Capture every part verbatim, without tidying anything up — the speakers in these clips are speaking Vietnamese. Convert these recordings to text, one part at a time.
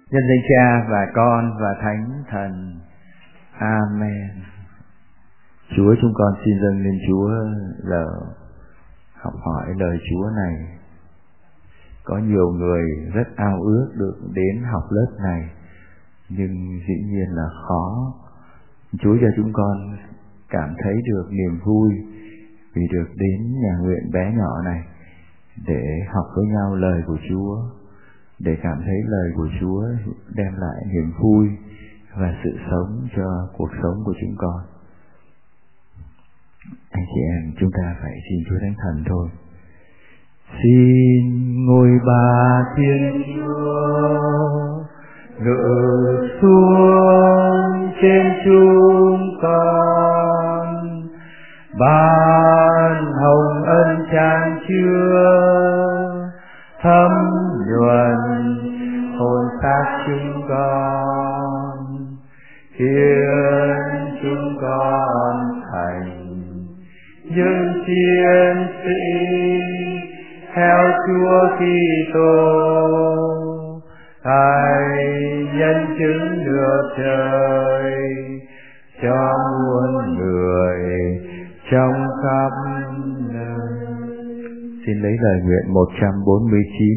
Nhân danh Cha và Con và Thánh Thần. Amen. Chúa, chúng con xin dâng lên Chúa giờ học hỏi lời Chúa này. Có nhiều người rất ao ước được đến học lớp này, nhưng dĩ nhiên là khó. Chúa cho chúng con cảm thấy được niềm vui vì được đến nhà nguyện bé nhỏ này để học với nhau lời của Chúa, để cảm thấy lời của Chúa đem lại niềm vui và sự sống cho cuộc sống của chúng con. Anh chị em, chúng ta phải xin Chúa Thánh Thần thôi. Xin ngôi ba Thiên Chúa ngự xuống trên chúng con, ban hồng ân chan chứa, thấm nhuần hồn xác chúng con, khiến chúng con thành những chiến sĩ theo Chúa Kitô, hãy nhân chứng được trời cho muôn người trong khắp nơi. Xin lấy lời nguyện một trăm bốn mươi chín.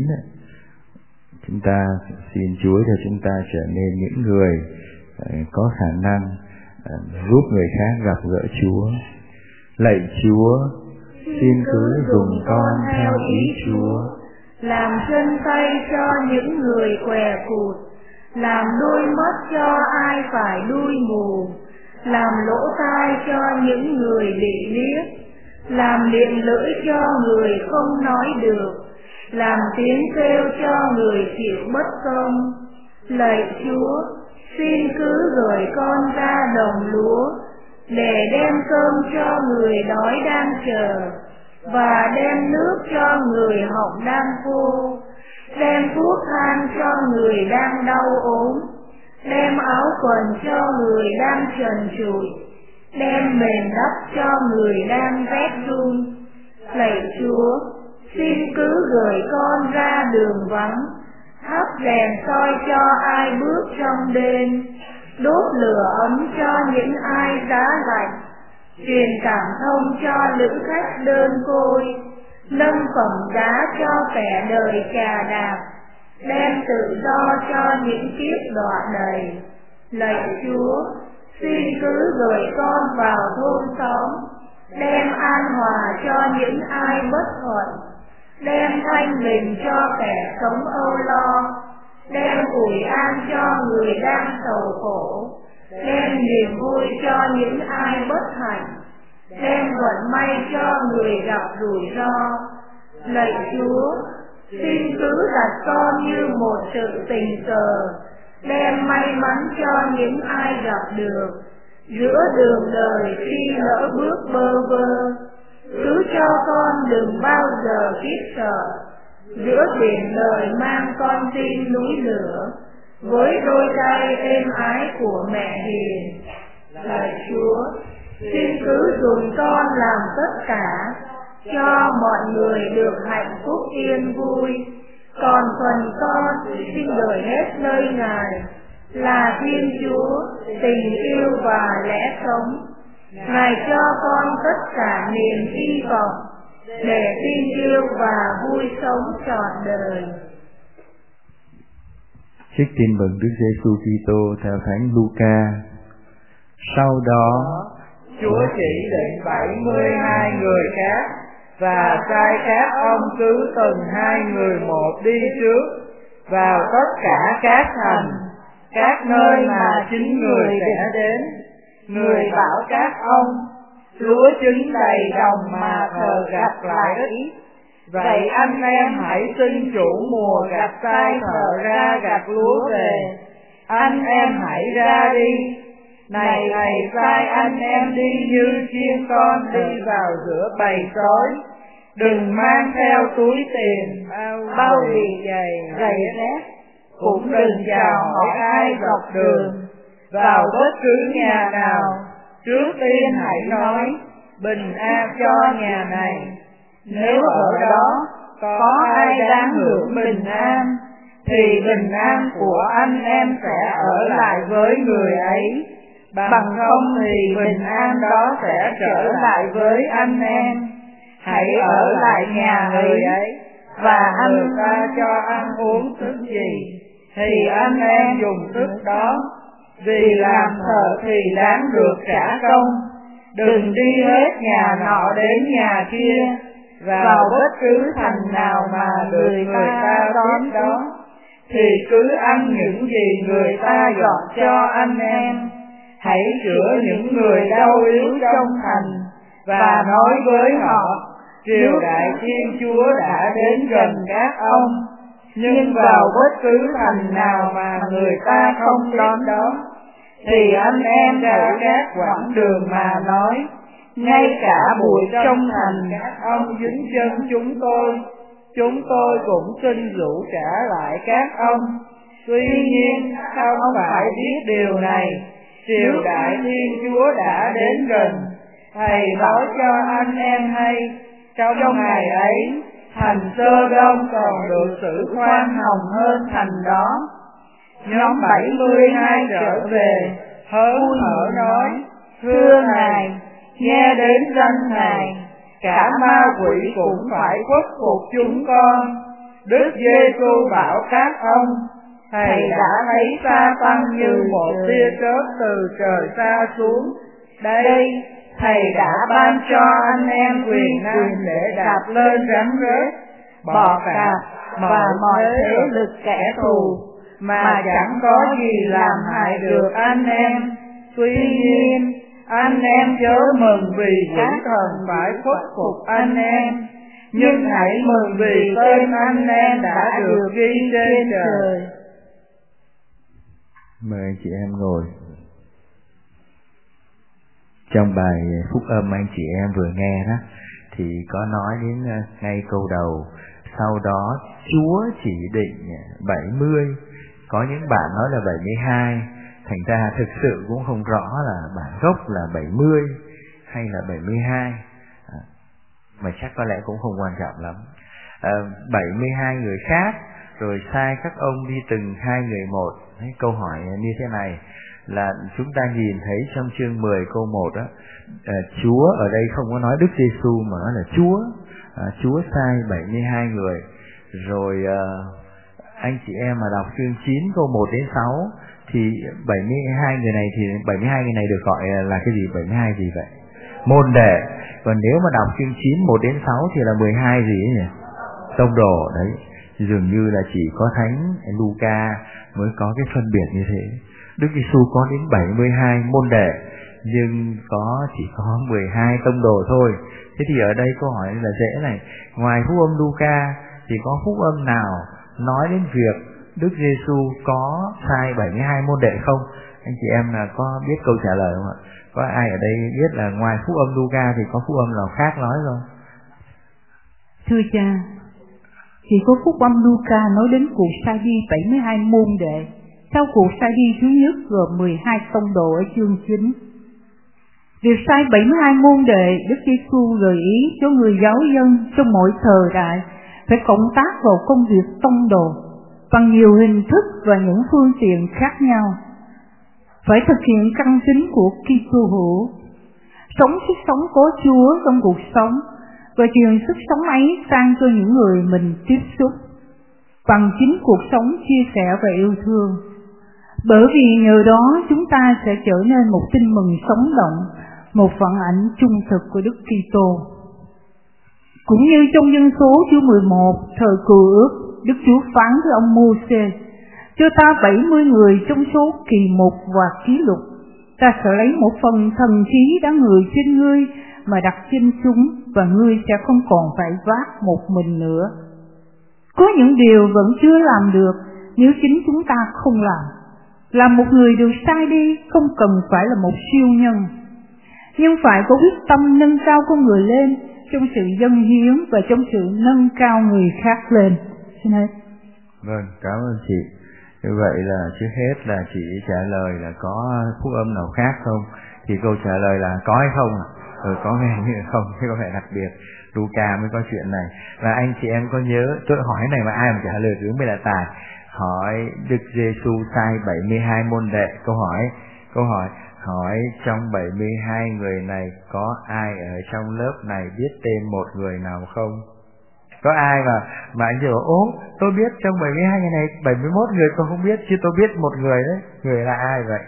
Chúng ta xin Chúa cho chúng ta trở nên những người có khả năng giúp người khác gặp gỡ Chúa. Lạy Chúa, xin cứ dùng con theo ý Chúa, làm chân tay cho những người què cụt, làm đôi mắt cho ai phải đuôi mù, làm lỗ tai cho những người bị điếc, làm miệng lưỡi cho người không nói được, làm tiếng kêu cho người chịu bất công. Lạy Chúa, xin cứ gửi con ra đồng lúa, để đem cơm cho người đói đang chờ, và đem nước cho người họng đang khô, đem thuốc thang cho người đang đau ốm, đem áo quần cho người đang trần trụi, đem mền đắp cho người đang rét run. Lạy Chúa, xin cứ gửi con ra đường vắng, thắp đèn soi cho ai bước trong đêm, đốt lửa ấm cho những ai giá lạnh, truyền cảm thông cho lữ khách đơn côi, nâng phẩm giá cho kẻ đời chà đạp, đem tự do cho những kiếp đọa đầy. Lạy Chúa, xin cứ gửi con vào thôn xóm, đem an hòa cho những ai bất thuận, đem thanh bình cho kẻ sống âu lo, đem ủi an cho người đang sầu khổ, đem niềm vui cho những ai bất hạnh, đem vận may cho người gặp rủi ro. Lạy Chúa, xin cứ đặt con như một sự tình cờ, đem may mắn cho những ai gặp được, giữa đường đời khi lỡ bước bơ vơ. Cứ cho con đừng bao giờ khiếp sợ, giữa biển đời mang con tim núi lửa, với đôi tay êm ái của mẹ hiền. Lạy Chúa, xin cứ dùng con làm tất cả, cho mọi người được hạnh phúc yên vui. Còn phần con xin gửi hết nơi Ngài, là Thiên Chúa, tình yêu và lẽ sống. Ngài cho con tất cả niềm hy vọng, để tin yêu và vui sống trọn đời. Trích tin mừng Đức Giêsu Kitô theo Thánh Luca. Sau đó, Chúa chỉ định bảy mươi hai người khác và sai các ông cứ từng hai người một đi trước vào tất cả các thành, các nơi mà chính người sẽ đến. Người bảo các ông, lúa trứng đầy đồng mà thờ gặt lại ít. Vậy anh em hãy xin chủ mùa gặt sai thợ ra gặt lúa về. Anh em hãy ra đi. Này thầy sai anh em đi như chiên con đi vào giữa bầy sói. Đừng mang theo túi tiền, bao bì giày, giày dép. Cũng đừng chào hỏi ai dọc đường. Vào bất cứ nhà nào, trước tiên hãy nói bình an cho nhà này. Nếu ở đó có ai đang hưởng bình an, thì bình an của anh em sẽ ở lại với người ấy. Bằng không thì bình an đó sẽ trở lại với anh em. Hãy ở lại nhà người ấy, và anh ta cho ăn uống thức gì thì anh em dùng thức đó, vì làm thợ thì đáng được trả công. Đừng đi hết nhà nọ đến nhà kia, vào bất cứ thành nào mà người ta đón đó, thì cứ ăn những gì người ta dọn cho anh em. Hãy chữa những người đau yếu trong thành, và nói với họ, triều đại Thiên Chúa đã đến gần các ông. Nhưng vào bất cứ thành nào mà người ta không đón đó, thì anh em đã các quãng đường mà nói, ngay cả bụi trong thành các ông dính chân chúng tôi, chúng tôi cũng xin rủ trả lại các ông. Tuy nhiên không phải biết điều này, triều đại Thiên Chúa đã đến gần. Thầy nói cho anh em hay, trong ngày ấy, thành Sơ-đông còn được xử khoan hồng hơn thành đó. Nhóm bảy mươi hai trở về, hớn hở nói, thưa Ngài, nghe đến danh Ngài, cả ma quỷ cũng phải khuất phục chúng con. Đức Giê-xu bảo các ông, Thầy đã thấy Sa-tan như một tia chớp từ trời xa xuống. Đây, Thầy đã ban cho anh em quyền năng để đạp lên rắn rết, bọ cạp và mọi thế lực kẻ thù, mà chẳng có gì làm hại được anh em. Tuy nhiên, anh em chớ mừng vì các thần phải khuất phục anh em, nhưng hãy mừng vì tên anh em đã được ghi trên trời. Mời anh chị em ngồi. Trong bài phúc âm anh chị em vừa nghe đó, thì có nói đến ngay câu đầu, sau đó Chúa chỉ định bảy mươi, có những bạn nói là bảy mươi hai, thành ra thực sự cũng không rõ là bản gốc là bảy mươi hay là bảy mươi hai, à, mà chắc có lẽ cũng không quan trọng lắm. À, bảy mươi hai người khác, rồi sai các ông đi từng hai người một. Câu hỏi như thế này là chúng ta nhìn thấy trong chương mười câu một đó, à, Chúa ở đây không có nói Đức Giê-xu mà nói là Chúa, à, Chúa sai bảy mươi hai người. Rồi à, anh chị em mà đọc chương chín câu một đến sáu thì bảy mươi hai người này thì bảy mươi hai người này được gọi là cái gì? bảy mươi hai gì vậy? Môn đệ. Còn nếu mà đọc chương chín một đến sáu thì là mười hai gì ấy nhỉ? Tông đồ đấy. Dường như là chỉ có Thánh Luca mới có cái phân biệt như thế. Đức Giê-xu có đến bảy mươi hai môn đệ, nhưng có chỉ có mười hai tông đồ thôi. Thế thì ở đây câu hỏi là dễ này, ngoài phúc âm Luca thì có phúc âm nào nói đến việc Đức Giê-xu có sai bảy mươi hai môn đệ không? Anh chị em là có biết câu trả lời không ạ? Có ai ở đây biết là ngoài phúc âm Luca thì có phúc âm nào khác nói không? Thưa cha, chỉ có phúc âm Luca nói đến cuộc sai đi bảy mươi hai môn đệ sau cuộc sai đi thứ nhất gồm mười hai tông đồ ở chương chín. Việc sai bảy mươi hai môn đệ, Đức Giê-xu gợi ý cho người giáo dân trong mỗi thời đại phải cộng tác vào công việc tông đồ bằng nhiều hình thức và những phương tiện khác nhau, phải thực hiện căn tính của Kitô hữu, sống sức sống của Chúa trong cuộc sống và truyền sức sống ấy sang cho những người mình tiếp xúc bằng chính cuộc sống chia sẻ và yêu thương. Bởi vì nhờ đó chúng ta sẽ trở nên một tin mừng sống động, một phản ảnh trung thực của Đức Kitô. Cũng như trong Dân số chương mười một thời Cựu Ước, Đức Chúa phán với ông Mô-sê, cho ta bảy mươi người trong số kỳ mục và ký lục, ta sẽ lấy một phần thần khí đã ngự trên ngươi mà đặt trên chúng, và ngươi sẽ không còn phải vác một mình nữa. Có những điều vẫn chưa làm được nếu chính chúng ta không làm. Làm một người được sai đi không cần phải là một siêu nhân, nhưng phải có quyết tâm nâng cao con người lên trong sự dâng hiến và trong sự nâng cao người khác lên. Xin hết. Vâng, cảm ơn chị. Như vậy là trước hết là chị trả lời là có phúc âm nào khác không? Thì câu trả lời là có hay không ạ? Ừ, có vẻ như không, thế có vẻ đặc biệt. Luca mới có chuyện này. Và anh chị em có nhớ, tôi hỏi này mà ai mà trả lời cứ mới là tài. hỏi Đức Giêsu sai bảy mươi hai môn đệ. Câu hỏi, câu hỏi, hỏi trong bảy mươi hai người này có ai ở trong lớp này biết tên một người nào không? Có ai mà mà anh bảo ố tôi biết trong bảy mươi hai người này bảy mươi mốt người tôi không biết, chứ tôi biết một người đấy. Người là ai vậy?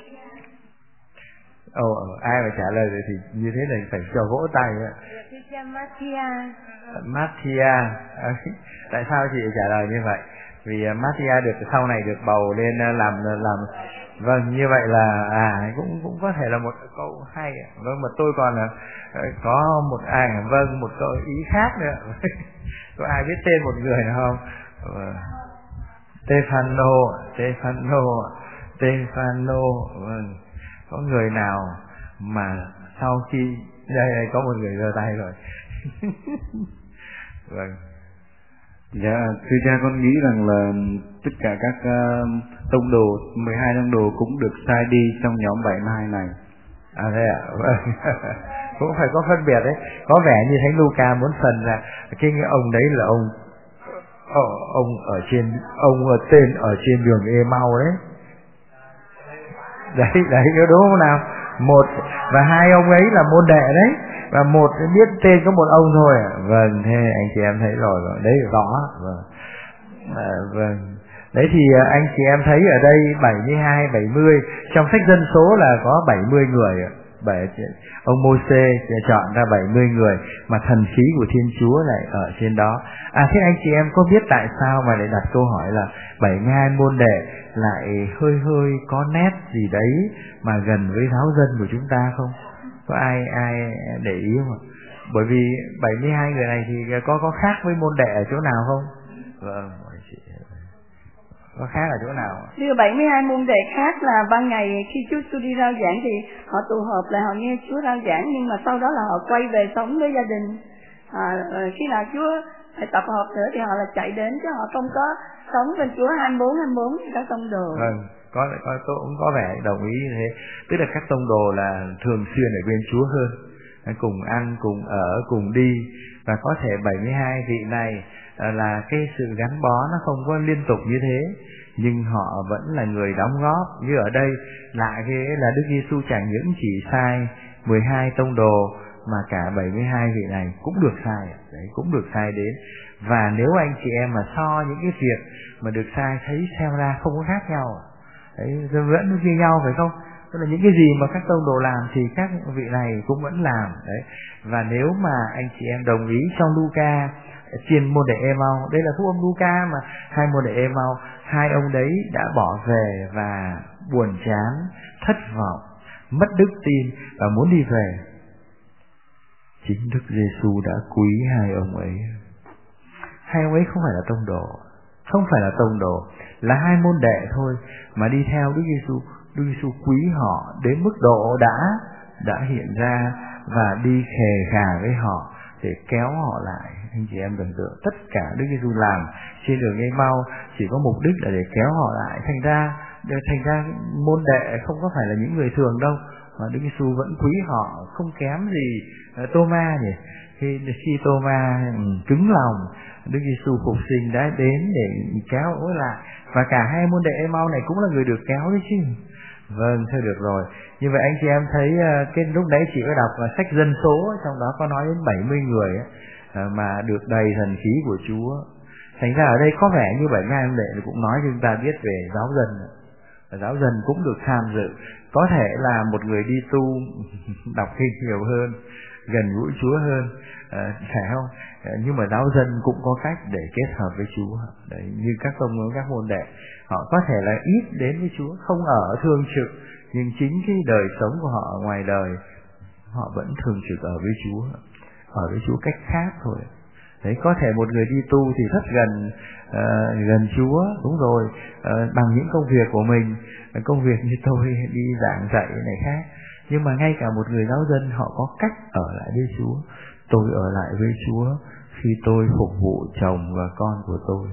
Ồ, ai mà trả lời rồi thì như thế này phải cho vỗ tay ạ. Matthia. Matthia. Tại sao chị trả lời như vậy? Vì Matthia được sau này được bầu lên làm làm vâng, như vậy là à cũng cũng có thể là một câu hay. Vâng, mà tôi còn là có một ai vâng một câu ý khác nữa. Có ai biết tên một người nào không? Stefano, Stefano, Stefano. Vâng. Có người nào mà sau khi đây, đây có một người giơ tay rồi. Vâng. Dạ, thưa cha, con nghĩ rằng là tất cả các uh, tông đồ, mười hai tông đồ cũng được sai đi trong nhóm bảy mươi hai này. À thế ạ, vâng. Cũng phải có phân biệt đấy. Có vẻ như Thánh Luca muốn phần là cái ông đấy là ông ông, ông ở trên ông ở tên ở trên đường Emau đấy. Đấy, đấy, đúng không nào? Một và hai ông ấy là môn đệ đấy, và một biết tên có một ông thôi. Vâng, thế anh chị em thấy rồi, rồi. Đấy rõ. Vâng. À, vâng. Đấy thì anh chị em thấy ở đây bảy mươi hai, bảy mươi, trong sách dân số là có bảy mươi người. Bảy, ông Mô-sê chọn ra bảy mươi người, mà thần khí của Thiên Chúa lại ở trên đó. À thế anh chị em có biết tại sao mà lại đặt câu hỏi là bảy mươi hai môn đệ lại hơi hơi có nét gì đấy mà gần với giáo dân của chúng ta không? Có ai ai để ý không? Bởi vì bảy mươi hai người này thì có có khác với môn đệ ở chỗ nào không? Vâng, chị có khác ở chỗ nào? Điều bảy mươi hai môn đệ khác là ban ngày khi Chúa Giêsu đi rao giảng thì họ tụ họp lại họ nghe Chúa rao giảng, nhưng mà sau đó là họ quay về sống với gia đình. À, khi nào Chúa phải tập hợp nữa thì họ là chạy đến, chứ họ không có sống bên Chúa hai mươi bốn hai mươi bốn như các tông đồ. Vâng, có có tôi cũng có vẻ đồng ý như thế. Tức là các tông đồ là thường xuyên ở bên Chúa hơn, cùng ăn, cùng ở, cùng đi, và có thể bảy mươi hai vị này là cái sự gắn bó nó không có liên tục như thế, nhưng họ vẫn là người đóng góp. Như ở đây lại cái là Đức Giêsu chẳng những chỉ sai mười hai tông đồ mà cả bảy mươi hai vị này cũng được sai, đấy cũng được sai đến. Và nếu anh chị em mà so những cái việc mà được sai thấy xem ra không có khác nhau, đấy vẫn như nhau phải không? Tức là những cái gì mà các tông đồ làm thì các vị này cũng vẫn làm đấy. Và nếu mà anh chị em đồng ý trong Luca trên môn đệ Emau, đây là phúc âm Luca mà hai môn đệ Emau, hai ông đấy đã bỏ về và buồn chán, thất vọng, mất đức tin và muốn đi về. Chính Đức Giêsu đã quý hai ông ấy. Hai ông ấy không phải là tông đồ, không phải là tông đồ, là hai môn đệ thôi, mà đi theo Đức Giêsu. Đức Giêsu quý họ đến mức độ đã đã hiện ra và đi khề khà với họ để kéo họ lại. Anh chị em tưởng tượng tất cả Đức Giêsu làm trên đường Emau chỉ có mục đích là để kéo họ lại. Thành ra thành ra môn đệ không có phải là những người thường đâu, mà Đức Giêsu vẫn quý họ không kém gì Tô-ma nhỉ. Khi khi Tô-ma cứng lòng, Đức Giêsu phục sinh đã đến để kéo ối lại, và cả hai môn đệ Emau này cũng là người được kéo đấy chứ. Vâng, thôi được rồi. Như vậy anh chị em thấy cái lúc đấy chị có đọc là sách dân số, trong đó có nói đến bảy mươi người ấy, mà được đầy thần khí của Chúa. Thành ra ở đây có vẻ như bảy mươi hai môn đệ cũng nói cho chúng ta biết về giáo dân. Giáo dân cũng được tham dự. Có thể là một người đi tu đọc kinh nhiều hơn, gần gũi Chúa hơn, à, phải không? À, nhưng mà giáo dân cũng có cách để kết hợp với Chúa. Đấy, như các tông các môn đệ, họ có thể là ít đến với Chúa, không ở thường trực, nhưng chính cái đời sống của họ ở ngoài đời, họ vẫn thường trực ở với Chúa, ở với Chúa cách khác thôi. Đấy, có thể một người đi tu thì rất gần uh, gần Chúa, đúng rồi, uh, bằng những công việc của mình, công việc như tôi đi giảng dạy này khác. Nhưng mà ngay cả một người giáo dân họ có cách ở lại với Chúa. Tôi ở lại với Chúa khi tôi phục vụ chồng và con của tôi.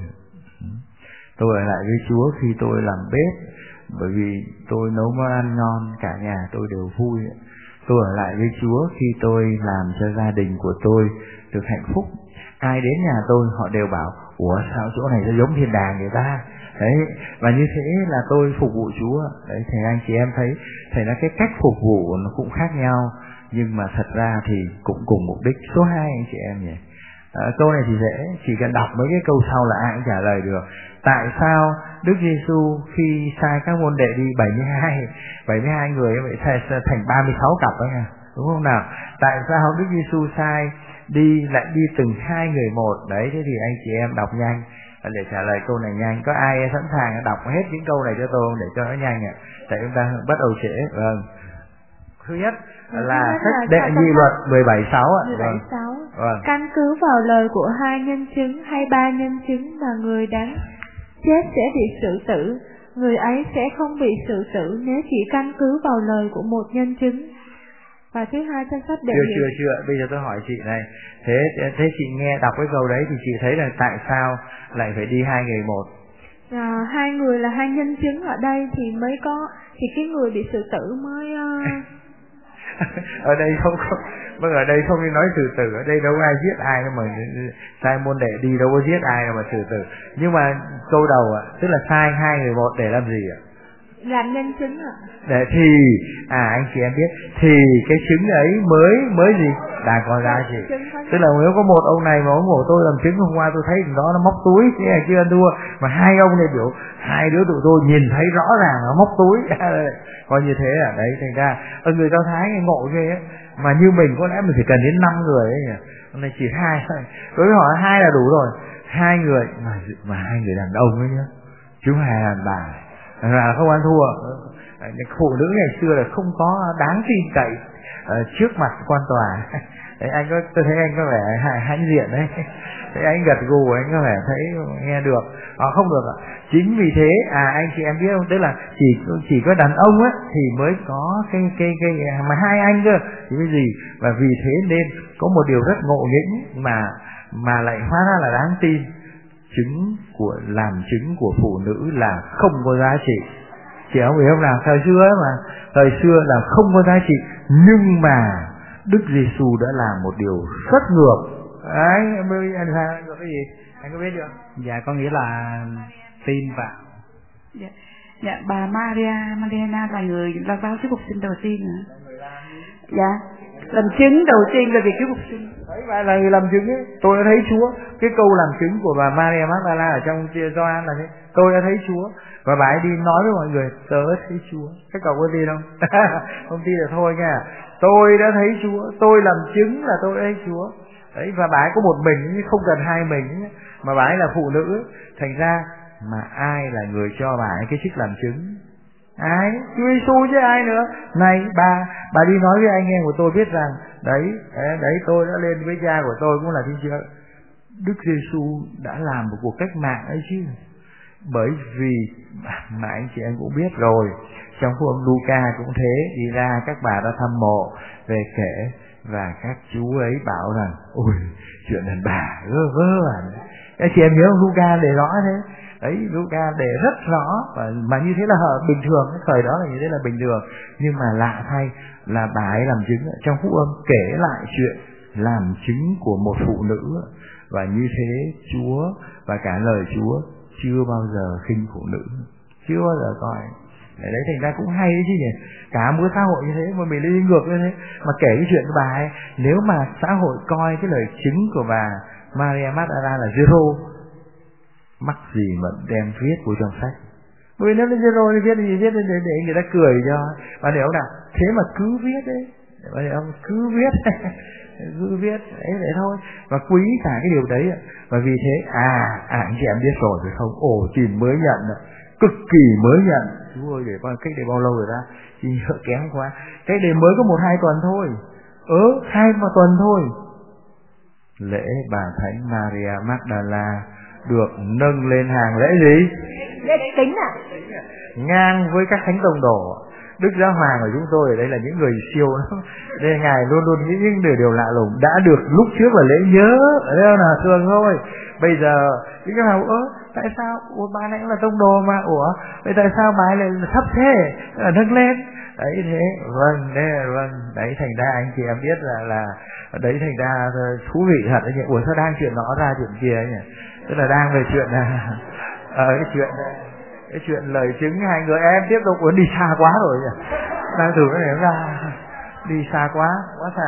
Tôi ở lại với Chúa khi tôi làm bếp, bởi vì tôi nấu món ăn ngon, cả nhà tôi đều vui. Tôi ở lại với Chúa khi tôi làm cho gia đình của tôi được hạnh phúc. Ai đến nhà tôi họ đều bảo: ủa sao chỗ này nó giống thiên đàng người ta? Đấy, và như thế là tôi phục vụ Chúa. Đấy, thì anh chị em thấy thầy nói cái cách phục vụ nó cũng khác nhau, nhưng mà thật ra thì cũng cùng mục đích. Số hai anh chị em nhỉ. À, câu này thì dễ, chỉ cần đọc mấy cái câu sau là ai cũng trả lời được. Tại sao Đức Giêsu khi sai các môn đệ đi bảy mươi hai bảy mươi hai người vậy thành ba mươi sáu cặp đó nha, đúng không nào? Tại sao Đức Giêsu sai đi lại đi từng hai người một? Đấy, thế thì anh chị em đọc nhanh để trả lời câu này nhanh. Có ai sẵn sàng đọc hết những câu này cho tôi không, để cho nó nhanh ạ? Tại chúng ta bắt đầu trễ. Vâng. Thứ nhất là sách Đệ Nhị Luật mười bảy sáu ạ. mười bảy sáu. Vâng. Căn cứ vào lời của hai nhân chứng hay ba nhân chứng mà người đáng chết sẽ bị xử tử, người ấy sẽ không bị xử tử nếu chỉ căn cứ vào lời của một nhân chứng. Và thứ hai trong sách Đệ Chưa Nhị. chưa chưa, bây giờ tôi hỏi chị này, thế thế chị nghe đọc cái câu đấy thì chị thấy là tại sao lại phải đi hai người một? À, hai người là hai nhân chứng ở đây thì mới có, thì cái người bị xử tử mới uh... ở đây không không vâng ở đây không đi nói xử tử, ở đây đâu có ai giết ai đâu mà sai môn đệ đi đâu có giết ai đâu mà xử tử. Nhưng mà câu đầu ạ, tức là sai hai người một để làm gì ạ? Làm nhân chứng ạ. Để thì à anh chị em biết thì cái chứng ấy mới mới gì đã có giá trị. Tức là nếu có một ông này mà ông ngồi tôi làm chứng, hôm qua tôi thấy đó nó móc túi thế này kia đua, mà hai ông này biểu hai đứa tụi tôi nhìn thấy rõ ràng nó móc túi coi như thế à. Đấy, thành ra ở người Do Thái nghe ngộ ghê á, mà như mình có lẽ mình phải cần đến năm người ấy nhỉ, hôm nay chỉ hai thôi. Đối với họ hai là đủ rồi, hai người mà mà hai người đàn ông ấy nhá, chứ hai đàn bà là không ăn thua. Phụ nữ ngày xưa là không có đáng tin cậy uh, trước mặt quan tòa. Đấy, anh có tôi thấy anh có vẻ hãnh diện đấy. Thế anh gật gù, anh có vẻ thấy nghe được. À, không được ạ. Chính vì thế à anh chị em biết không, tức là chỉ chỉ có đàn ông á thì mới có cái cái cái mà hai anh cơ thì cái gì, và vì thế nên có một điều rất ngộ nghĩnh mà mà lại hóa ra là đáng tin. Chứng của làm chứng của phụ nữ là không có giá trị. Chị không hiểu không nào? Thời xưa ấy mà, thời xưa là không có giá trị, nhưng mà Đức Giêsu đã làm một điều rất ngược. Đấy, anh sao anh có cái gì? Anh có biết chưa? Dạ, có nghĩa là tin vào. Dạ, dạ bà Maria Magdalena là người là báo cứu phục sinh đầu tiên hả? Dạ, làm chứng đầu tiên về việc cứu phục sinh. Đấy, bà là người làm chứng ấy. Tôi đã thấy Chúa. Cái câu làm chứng của bà Maria Magdalena ở trong Gioan là thế. Tôi đã thấy Chúa. Và bà ấy đi nói với mọi người, tớ thấy Chúa. Các cậu có tin không? Không tin là thôi nha. Tôi đã thấy Chúa. Tôi làm chứng là tôi đã thấy Chúa. Đấy, và bà ấy có một mình, không cần hai mình, mà bà ấy là phụ nữ. Thành ra mà ai là người cho bà ấy cái chức làm chứng? Ai? Chúa Giêsu chứ ai nữa. Này bà, bà đi nói với anh em của tôi biết rằng đấy, đấy tôi đã lên với cha của tôi cũng là Thiên Chúa. Đức Giêsu đã làm một cuộc cách mạng ấy chứ. Bởi vì mà anh chị em cũng biết rồi, trong phúc âm Luca cũng thế, đi ra các bà đã thăm mộ về kể, và các chú ấy bảo rằng ôi chuyện đàn bà vơ vơ à. Các chị em nhớ không? Luca để rõ thế. Đấy, Luca để rất rõ, và mà như thế là bình thường, cái thời đó là như thế là bình thường. Nhưng mà lạ thay là bà ấy làm chứng trong phúc âm, kể lại chuyện làm chứng của một phụ nữ, và như thế Chúa và cả lời Chúa chưa bao giờ khinh phụ nữ, chưa bao giờ coi. Để đấy, thành ra cũng hay đấy chứ nhỉ. Cả một xã hội như thế mà mình đi ngược như thế, mà kể cái chuyện của bà ấy. Nếu mà xã hội coi cái lời chứng của bà Maria Magdalena là zero, mắc gì mà đem viết vào trong sách. Bởi vì nếu nó zero thì viết gì viết để, để người ta cười cho. Bạn hiểu nào? Thế mà cứ viết đấy. Bạn hiểu không? Cứ viết. Cứ viết đấy vậy thôi. Và quý cả cái điều đấy. Và vì thế à, à anh chị em biết rồi phải không? Ồ, chìm mới nhận, cực kỳ mới nhận. Chú ơi, để coi cách đây bao lâu rồi ta? Chị nhớ kém quá. Cách đây mới có một hai tuần thôi. Ừ, hai một tuần thôi. Lễ bà Thánh Maria Magdalena được nâng lên hàng lễ gì? Lễ kính à? Ngang với các thánh tông đồ. Đức Giáo Hoàng của chúng tôi ở đây là những người siêu lắm. Đây ngài luôn luôn nghĩ những điều điều lạ lùng. Đã được lúc trước là lễ nhớ, ở đây là thường thôi. Bây giờ những cái nào ơ tại sao? Ủa bà này cũng là tông đồ mà. Ủa vậy tại sao bà ấy lại thấp thế? Là nâng lên. Đấy thế. Vâng, đấy, vâng. Đấy thành ra anh chị em biết là là đấy thành ra thú vị thật đấy nhỉ. Ủa sao đang chuyện nó ra chuyện kia nhỉ? Tức là đang về chuyện là Ờ cái chuyện cái chuyện lời chứng hai người em tiếp tục muốn đi xa quá rồi nhỉ. Đang thử cái này ra đi xa quá, quá xa.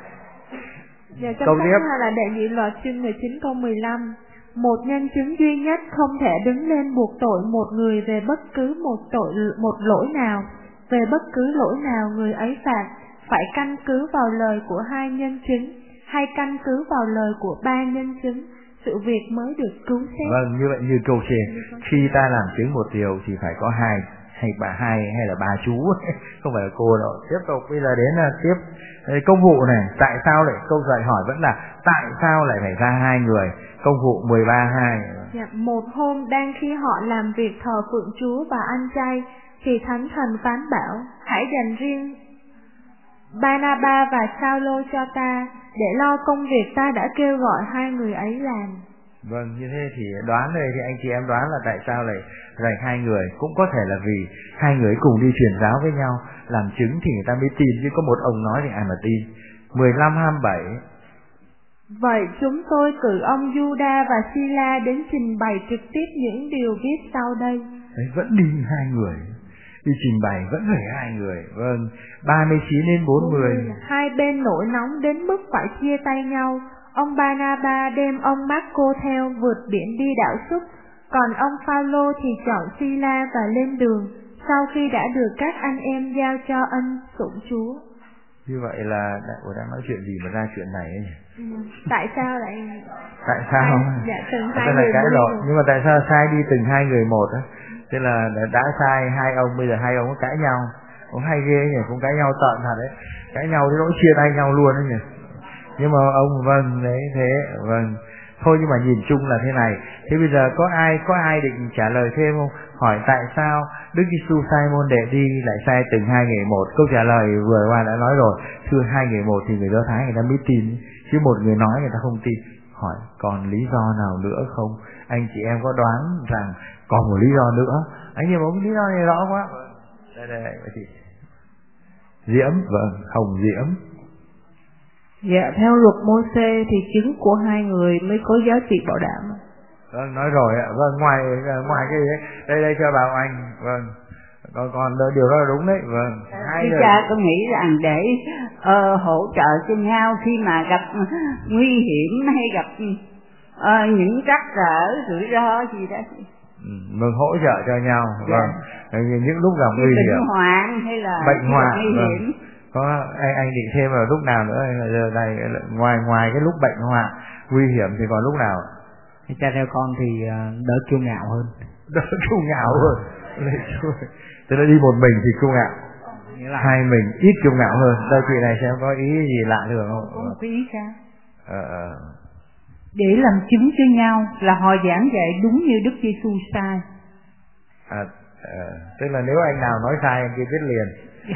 Dạ, trong câu sách tiếp hay là đệ nhị luật chương mười chín câu mười lăm. Một nhân chứng duy nhất không thể đứng lên buộc tội một người về bất cứ một tội một lỗi nào. Về bất cứ lỗi nào người ấy phạt, phải căn cứ vào lời của hai nhân chứng hay căn cứ vào lời của ba nhân chứng, sự việc mới được cứu xét. Vâng, như vậy như câu trên, khi ta làm chứng một điều thì phải có hai hay bà hai hay là bà chú, không phải là cô đâu. Tiếp tục bây giờ đến là tiếp công vụ này, tại sao lại câu dạy hỏi vẫn là tại sao lại phải ra hai người? Công vụ mười ba hai. Dạ, một hôm đang khi họ làm việc thờ phượng Chúa và ăn chay, thì Thánh Thần phán bảo, hãy dành riêng Barnabas và Saulo cho ta, để lo công việc ta đã kêu gọi hai người ấy làm. Vâng, như thế thì đoán đây thì anh chị em đoán là tại sao lại dành hai người, cũng có thể là vì hai người cùng đi truyền giáo với nhau, làm chứng thì người ta mới tin, chứ có một ông nói thì ai mà tin. mười lăm hai mươi bảy. Vậy chúng tôi cử ông Juda và Sila đến trình bày trực tiếp những điều viết sau đây. Đấy, vẫn đi hai người, đi trình bày vẫn phải hai người. Vâng, ba mươi chín đến bốn mươi. Hai bên nổi nóng đến mức phải chia tay nhau. Ông Barnabas đem ông Marco theo vượt biển đi đảo Súp, còn ông Phaolô thì chọn Sila và lên đường, sau khi đã được các anh em giao cho ân sủng Chúa. Như vậy là Ủa đang nói chuyện gì mà ra chuyện này ấy nhỉ? Ừ. Tại sao lại Tại sao? Hai, dạ, từng hai là người cái một. Nhưng mà tại sao sai đi từng hai người một á? Thế là đã sai hai ông, bây giờ hai ông có cãi nhau. Cũng hay ghê nhỉ, cũng cãi nhau tợn thật đấy. Cãi nhau đến nỗi chia tay nhau luôn đấy nhỉ. Nhưng mà ông vâng đấy thế vâng. Thôi nhưng mà nhìn chung là thế này. Thế bây giờ có ai có ai định trả lời thêm không? Hỏi tại sao Đức Giêsu sai môn đệ đi lại sai từng hai người một? Câu trả lời vừa qua đã nói rồi. Thưa hai người một thì người Do Thái người ta mới tin, chứ một người nói người ta không tin. Hỏi còn lý do nào nữa không? Anh chị em có đoán rằng còn một lý do nữa? Anh em có lý do này rõ quá. Đây đây đây chị Diễm, vâng, Hồng Diễm. Dạ, theo luật Mô-sê thì chứng của hai người mới có giá trị bảo đảm. Vâng, nói rồi ạ. Vâng, ngoài ngoài cái đấy, đây đây cho bảo anh. Vâng, còn còn điều đó là đúng đấy. Vâng. Hai người. Cha có nghĩ rằng để uh, hỗ trợ cho nhau khi mà gặp nguy hiểm hay gặp uh, những trắc trở rủi ro gì đó. Ừ, vâng, hỗ trợ cho nhau. Dạ. Vâng, những lúc gặp nguy hiểm, bệnh hoạn hay là bệnh hoạn, nguy hiểm. Vâng. Có anh anh định thêm vào lúc nào nữa? Giờ này ngoài ngoài cái lúc bệnh hoạn nguy hiểm thì còn lúc nào? Cha theo con thì đỡ kiêu ngạo hơn. Đỡ kiêu ngạo hơn. Tức là đi một mình thì kiêu ngạo, là... hai mình ít kiêu ngạo hơn. Đây chị này xem có ý gì lạ thường không? Có một cái ý khác. Ờ, ờ. Để làm chứng cho nhau là họ giảng dạy đúng như Đức Giêsu sai. À, à, tức là nếu anh nào nói sai anh kia biết liền.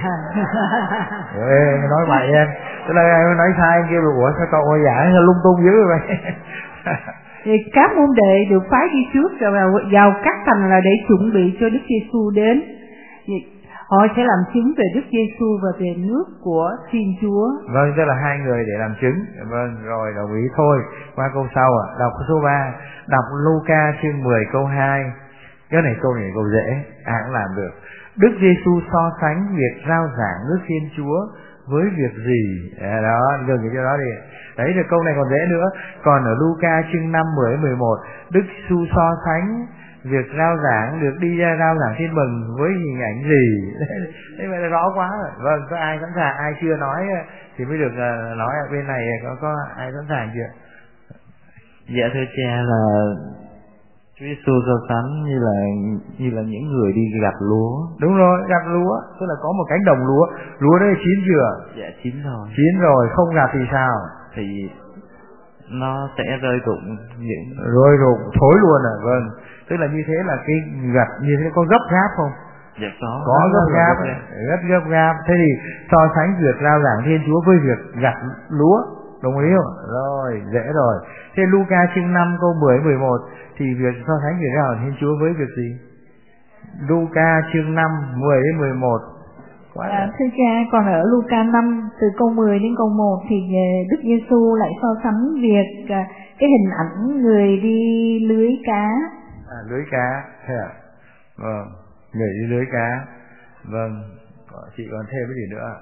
Yeah. Ê, nói vậy em. Tức là em nói sai anh kia, ủa sao cậu ngồi giải sao lung tung dữ vậy? Thì các môn đệ được phái đi trước rồi vào, vào các thành là để chuẩn bị cho Đức Giêsu đến. Họ sẽ làm chứng về Đức Giêsu và về nước của Thiên Chúa. Vâng, tức là hai người để làm chứng. Vâng, rồi đồng ý thôi. Qua câu sau ạ. À. Đọc số ba. Đọc Luca chương mười câu hai. Cái này câu này câu dễ, ai cũng làm được. Đức Giêsu so sánh việc rao giảng nước Thiên Chúa với việc gì? À, đó, đừng cái chỗ đó đi. Đấy là câu này còn dễ nữa. Còn ở Luca chương năm mười mười một, Đức Giêsu so sánh việc rao giảng được đi ra rao giảng tin mừng với hình ảnh gì? Thế vậy là rõ quá rồi. Vâng, có ai sẵn sàng, ai chưa nói thì mới được nói. Ở bên này có có ai sẵn sàng chưa? Dạ thưa cha là Chúa Giêsu so sánh như là như là những người đi gặt lúa. Đúng rồi, gặt lúa, tức là có một cánh đồng lúa, lúa đấy chín chưa? Dạ chín rồi. Chín rồi, không gặt thì sao? Thì nó sẽ rơi rụng những rơi rụng thối luôn à. Vâng, tức là như thế là cái gặt như thế có gấp gáp không? Dạ có. Có gấp gáp, rất gấp gáp. Thế thì so sánh việc rao giảng Thiên Chúa với việc gặt lúa, đồng ý không? Rồi, dễ rồi. Thế Luca chương năm câu mười mười một thì việc so sánh việc rao giảng Thiên Chúa với việc gì? Luca chương năm mười đến mười một. À, thưa cha, còn ở Luca năm từ câu mười đến câu một thì Đức Giêsu lại so sánh việc cái hình ảnh người đi lưới cá À, lưới cá, thế à? Vâng, người đi lưới cá. Vâng, chị còn thêm cái gì nữa ạ?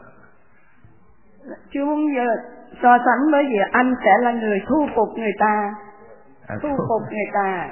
Chú muốn giờ so sánh với gì anh sẽ là người thu phục người ta. À, thu phục người ta.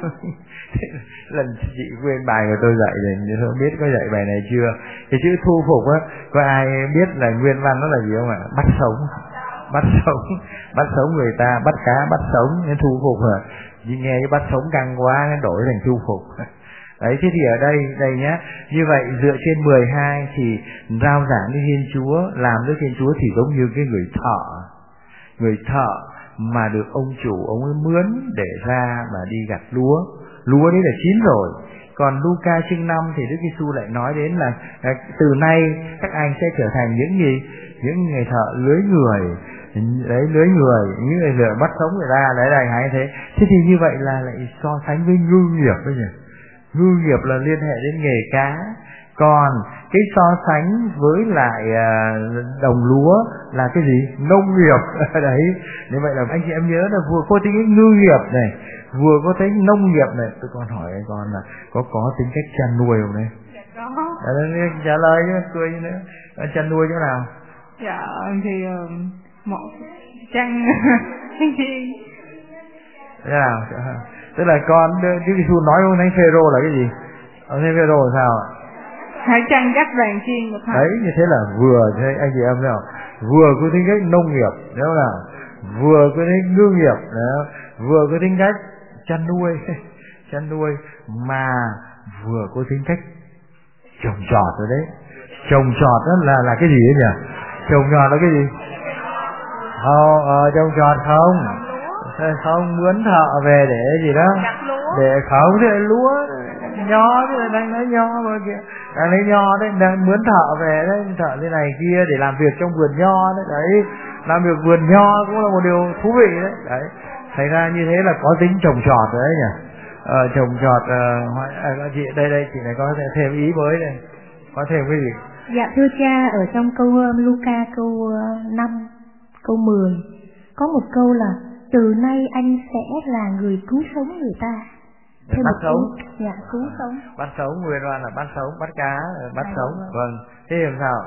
Lần chị quên bài của tôi dạy rồi, nhưng không biết có dạy bài này chưa. Cái chữ thu phục á, có ai biết là nguyên văn nó là gì không ạ? Bắt sống, bắt sống, bắt sống người ta, bắt cá, bắt sống, nên thu phục à. Nhưng nghe cái bắt sống căng quá, nó đổi thành thu phục. Đấy, thế thì ở đây, đây nhá, như vậy dựa trên mười hai thì rao giảng Đức Thiên Chúa, làm Đức Thiên Chúa thì giống như cái người thợ, người thợ mà được ông chủ ông ấy mướn để ra mà đi gặt lúa. Lúa đấy là chín rồi. Còn Luca chương năm thì Đức Giêsu lại nói đến là từ nay các anh sẽ trở thành những gì? Những người thợ lưới người. Đấy, lưới người, những người lưới bắt sống người ta, đấy là hay thế. Thế thì như vậy là lại so sánh với ngư nghiệp bây giờ. Ngư nghiệp là liên hệ đến nghề cá. Còn cái so sánh với lại đồng lúa là cái gì? Nông nghiệp. Đấy, như vậy là anh chị em nhớ là vừa có tính cái ngư nghiệp này, vừa có tính nông nghiệp này. Tôi còn hỏi anh con là có có tính cách chăn nuôi không đấy? Dạ có. À, trả lời chứ, cười như nữa. Chăn nuôi chỗ nào? Dạ thì uh, một chăn chi. Thế nào? Tức là con Đức Giêsu nói với thánh Phêrô là cái gì? Ông thánh Phêrô là sao ạ? Hãy chăn dắt đàn chiên một đấy, như thế là vừa thế anh chị em thấy không? Vừa có tính cách nông nghiệp, nếu là vừa có tính ngư nghiệp, đó, vừa có tính cách chăn nuôi, chăn nuôi mà vừa có tính cách trồng trọt rồi đấy. Trồng trọt đó là là cái gì đấy nhỉ? Trồng trọt là cái gì? Không, ờ, trồng trọt không, không mướn thợ về để gì đó, để không thì lúa nho, thì đang nói nho mà kìa, đang lấy nho đấy, đang mướn thợ về đấy, thợ thế này kia để làm việc trong vườn nho đấy, đấy, làm việc vườn nho cũng là một điều thú vị đấy, đấy, thành ra như thế là có tính trồng trọt đấy nhỉ, ờ, trồng trọt, uh, à, chị đây đây chị này có thể thêm ý mới đây, có thêm cái gì? Dạ thưa cha, ở trong câu uh, Luca câu uh, năm, câu mười có một câu là từ nay anh sẽ là người cứu sống người ta. Thêm bắt sống. Dạ, cứu à, sống. Bắt sống, nguyên văn là bắt sống, bắt cá, bắt sống. Vâng. Thế làm sao?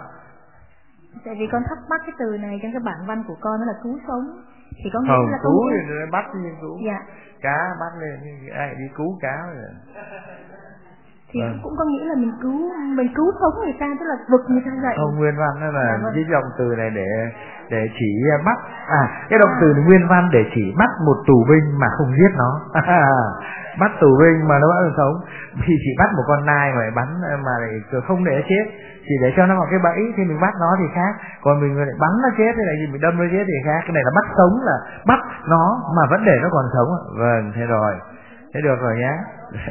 Tại vì con thắc mắc cái từ này trong cái bản văn của con, nó là cứu sống. Thì có nghĩa không, là cứu có thì bắt như cứu. Dạ. Cá bắt lên, ai đi cứu cá rồi. Thì vâng. Cũng có nghĩa là mình cứu mình cứu sống người ta, tức là vực người ta dậy. Không, nguyên văn đó là dạ, vâng. cái dòng từ này để để chỉ bắt, à cái động à. từ nguyên văn để chỉ bắt một tù binh mà không giết nó. Bắt tù binh mà nó bắt được sống. Thì chỉ bắt một con nai mà lại bắn mà lại không để nó chết, chỉ để cho nó vào cái bẫy thì mình bắt nó thì khác, còn mình lại bắn nó chết hay là gì mình đâm nó chết thì khác. Cái này là bắt sống, là bắt nó mà vẫn để nó còn sống. Vâng, thế rồi, thế được rồi nhá.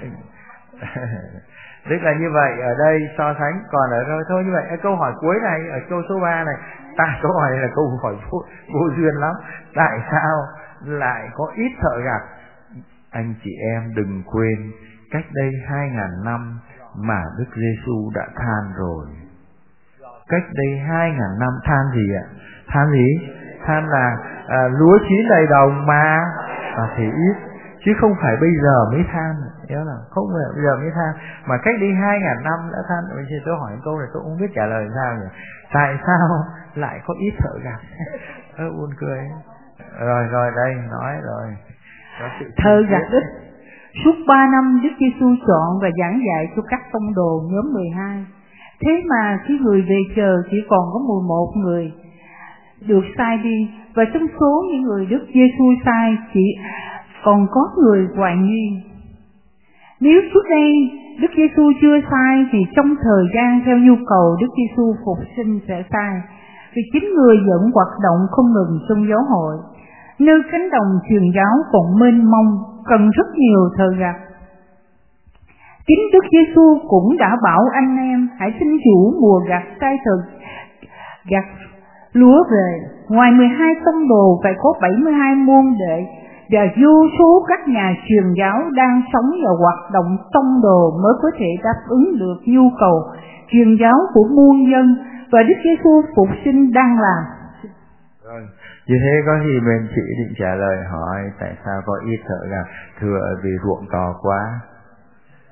Tức là như vậy, ở đây so sánh. Còn ở thôi thôi như vậy, ở câu hỏi cuối này, ở câu số ba này, tại câu hỏi này là câu hỏi vô, vô duyên lắm. Tại sao lại có ít thợ gặt? Anh chị em đừng quên, cách đây hai ngàn năm mà Đức Giêsu đã than rồi. Cách đây hai ngàn năm than gì ạ? Than gì? Than là à, lúa chín đầy đồng mà à, thì ít, chứ không phải bây giờ mới than. Nhớ là không phải bây giờ mới than, mà cách đây hai ngàn năm đã than. Bây giờ tôi hỏi câu này tôi không biết trả lời sao nhỉ? Tại sao lại có ít thợ gặt? Ơ buồn cười. Rồi rồi đây nói rồi. Thợ gặt ít. Suốt ba năm Đức Giêsu chọn và giảng dạy cho các tông đồ nhóm mười hai. Thế mà khi người về chờ chỉ còn có mười một người được sai đi, và trong số những người Đức Giêsu sai chỉ còn có người hoài nghi. Nếu trước đây Đức Giêsu chưa sai thì trong thời gian theo nhu cầu Đức Giêsu phục sinh sẽ sai, vì chính người vẫn hoạt động không ngừng trong giáo hội. Nơi cánh đồng truyền giáo còn mênh mông, cần rất nhiều thợ gặt. Chính Đức Giêsu cũng đã bảo anh em hãy xin chủ mùa gặt sai thợ gặt lúa về. Ngoài mười hai tông đồ phải có bảy mươi hai môn đệ, và vô số các nhà truyền giáo đang sống và hoạt động tông đồ mới có thể đáp ứng được nhu cầu truyền giáo của muôn dân, và Đức Giêsu phục sinh đang làm. Rồi, như thế có gì mình chỉ định trả lời hỏi tại sao có ít thợ gặt? Thưa vì ruộng to quá.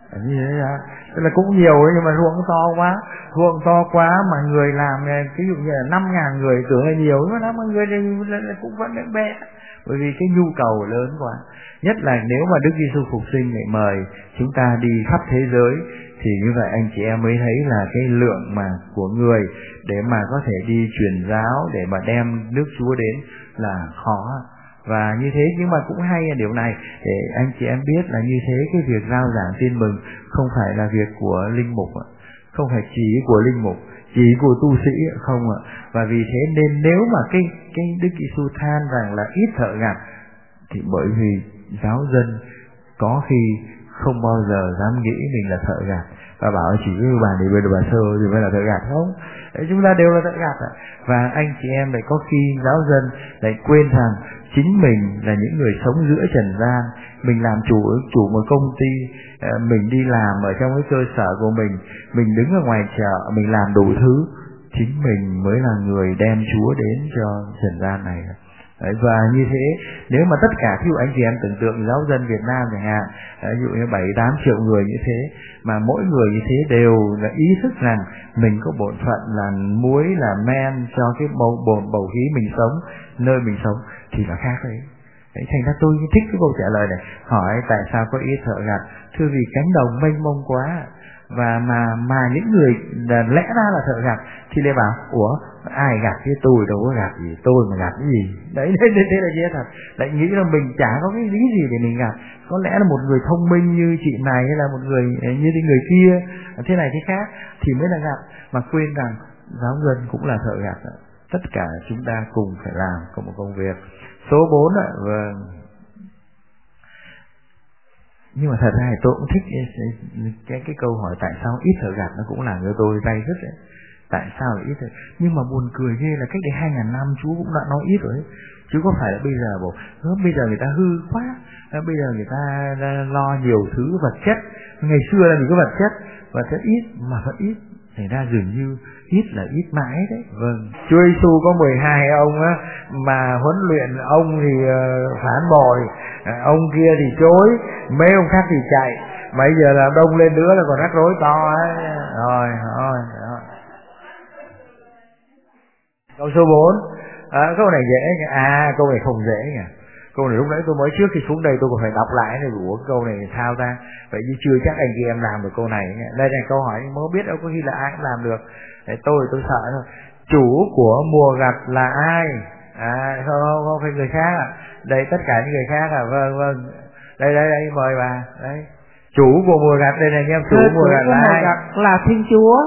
Như thế đó. Tức là cũng nhiều ấy, nhưng mà ruộng to quá, ruộng to quá mà người làm ví dụ như là năm ngàn người tưởng là nhiều, nhưng mà năm ngàn người thì cũng vẫn bé bé, bởi vì cái nhu cầu lớn quá. Nhất là nếu mà Đức Giêsu phục sinh lại mời chúng ta đi khắp thế giới, thì như vậy anh chị em mới thấy là cái lượng mà của người để mà có thể đi truyền giáo, để mà đem nước Chúa đến là khó. Và như thế, nhưng mà cũng hay là điều này để anh chị em biết là như thế, cái việc rao giảng tin mừng không phải là việc của linh mục, không phải chỉ của linh mục, chỉ của tu sĩ không ạ. Và vì thế nên nếu mà cái cái Đức Giêsu than rằng là ít thợ gặt, thì bởi vì giáo dân có khi không bao giờ dám nghĩ mình là thợ gặt, và bảo chỉ với bà để bên bà sơ thì mới là thợ gặt không. Đấy, chúng ta đều là thợ gặt ạ. Và anh chị em lại có khi giáo dân lại quên rằng chính mình là những người sống giữa trần gian, mình làm chủ chủ một công ty, mình đi làm ở trong cái cơ sở của mình, mình đứng ở ngoài chợ, mình làm đủ thứ, chính mình mới là người đem Chúa đến cho trần gian này. Đấy, và như thế nếu mà tất cả, ví dụ anh chị em tưởng tượng giáo dân Việt Nam chẳng hạn, ví dụ như bảy tám triệu người như thế, mà mỗi người như thế đều là ý thức rằng mình có bổn phận là muối, là men cho cái bầu bồn bầu khí mình sống, nơi mình sống, thì là khác đấy. Đấy, thành ra tôi thích cái câu trả lời này, hỏi tại sao có ít thợ gặt, thưa vì cánh đồng mênh mông quá, và mà mà những người là lẽ ra là thợ gặt thì lại bảo ủa ai gặt chứ tôi đâu có gặt gì, tôi mà gặt cái gì. Đấy, thế, thế là dễ thật, lại nghĩ là mình chả có cái lý gì để mình gặt. Có lẽ là một người thông minh như chị này hay là một người như người kia thế này thế khác thì mới là gặt, mà quên rằng giáo dân cũng là thợ gặt. Tất cả chúng ta cùng phải làm có một công việc. Số bốn ạ. Vâng. Nhưng mà thật ra thì tôi cũng thích cái, cái, cái câu hỏi tại sao ít thợ gặt, nó cũng làm cho tôi day dứt đấy. Tại sao lại ít thợ? Nhưng mà buồn cười ghê là cách đây hai ngàn năm Chúa cũng đã nói ít rồi ấy. Chứ có phải là bây giờ bộ bây giờ người ta hư quá, bây giờ người ta lo nhiều thứ vật chất. Ngày xưa là mình có vật chất, vật chất ít mà vẫn ít, thành ra dường như ít là ít mãi đấy. Vâng. Chúa Giêsu có mười hai ông á, mà huấn luyện ông thì uh, phản bội, uh, ông kia thì chối, mấy ông khác thì chạy. Bây giờ là đông lên đứa là còn rắc rối to ấy. Rồi, rồi, rồi. Câu số bốn. À, câu này dễ nhỉ? À, câu này không dễ nhỉ? Câu này lúc nãy tôi mới trước khi xuống đây tôi còn phải đọc lại này, ủa câu này sao ta? Vậy chứ chưa chắc anh chị em làm được câu này. Đây là câu hỏi mới biết đâu có khi là ai cũng làm được. Để tôi tôi sợ thôi. Chủ của mùa gặt là ai? À không không, không phải người khác à? Đây tất cả những người khác à? Vâng vâng. Đây đây đây mời bà. Đấy. Chủ của mùa gặt đây này anh em, chủ Thế mùa gặt là ai? Là Thiên Chúa.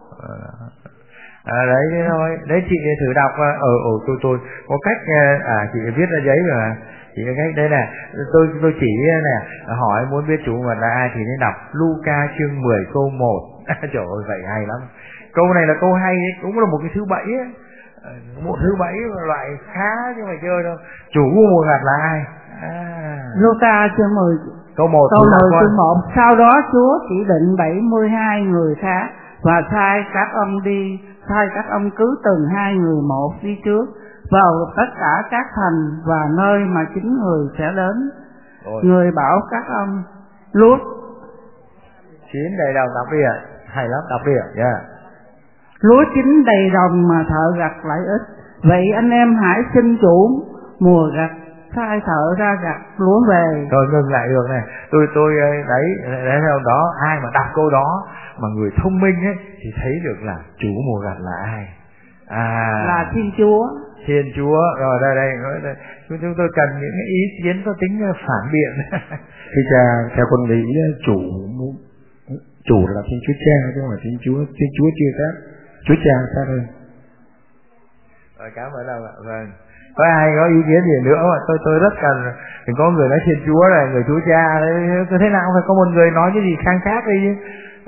À, đấy thế thôi. Đấy chị thử đọc. Ờ ờ tôi tôi có cách à chị viết ra giấy rồi mà. Chị cách đây nè, tôi tôi chỉ nè, hỏi muốn biết chủ mà là ai thì nên đọc Luca chương mười câu một. Trời ơi vậy hay lắm. Câu này là câu hay ấy, cũng là một cái thứ bẫy ấy. Một thứ bẫy loại khá chứ mày chơi đâu. Chủ của mùa gặt là ai? À. Luca chương mười câu một. Câu mười chương một. Sau đó Chúa chỉ định bảy mươi hai người khác và sai các ông đi, sai các ông cứ từng hai người một đi trước vào tất cả các thành và nơi mà chính người sẽ đến. Ôi. Người bảo các ông lúa chín đầy đồng, đọc đi ạ. À. Hay lắm, đọc đi ạ. À. Yeah. Lúa chín đầy đồng mà thợ gặt lại ít. Vậy anh em hãy xin chủ mùa gặt sai thợ ra gặt lúa về. Rồi ngừng lại được này. Tôi tôi đấy đấy theo đó, ai mà đọc câu đó mà người thông minh ấy thì thấy được là chủ mùa gặt là ai. À là Thiên Chúa. Thiên Chúa. Rồi đây đây, đây. Chúng, chúng tôi cần những ý kiến có tính phản biện. Thì cha theo con nghĩ chủ chủ là Thiên Chúa Cha chứ không phải Thiên Chúa. Thiên Chúa chưa khác, Chúa Cha khác hơn. Rồi cảm ơn ông ạ. Vâng. Có ai có ý kiến gì nữa mà tôi tôi rất cần thì có người nói Thiên Chúa là người Chúa Cha đấy, thế nào phải có một người nói cái gì khác khác đi chứ.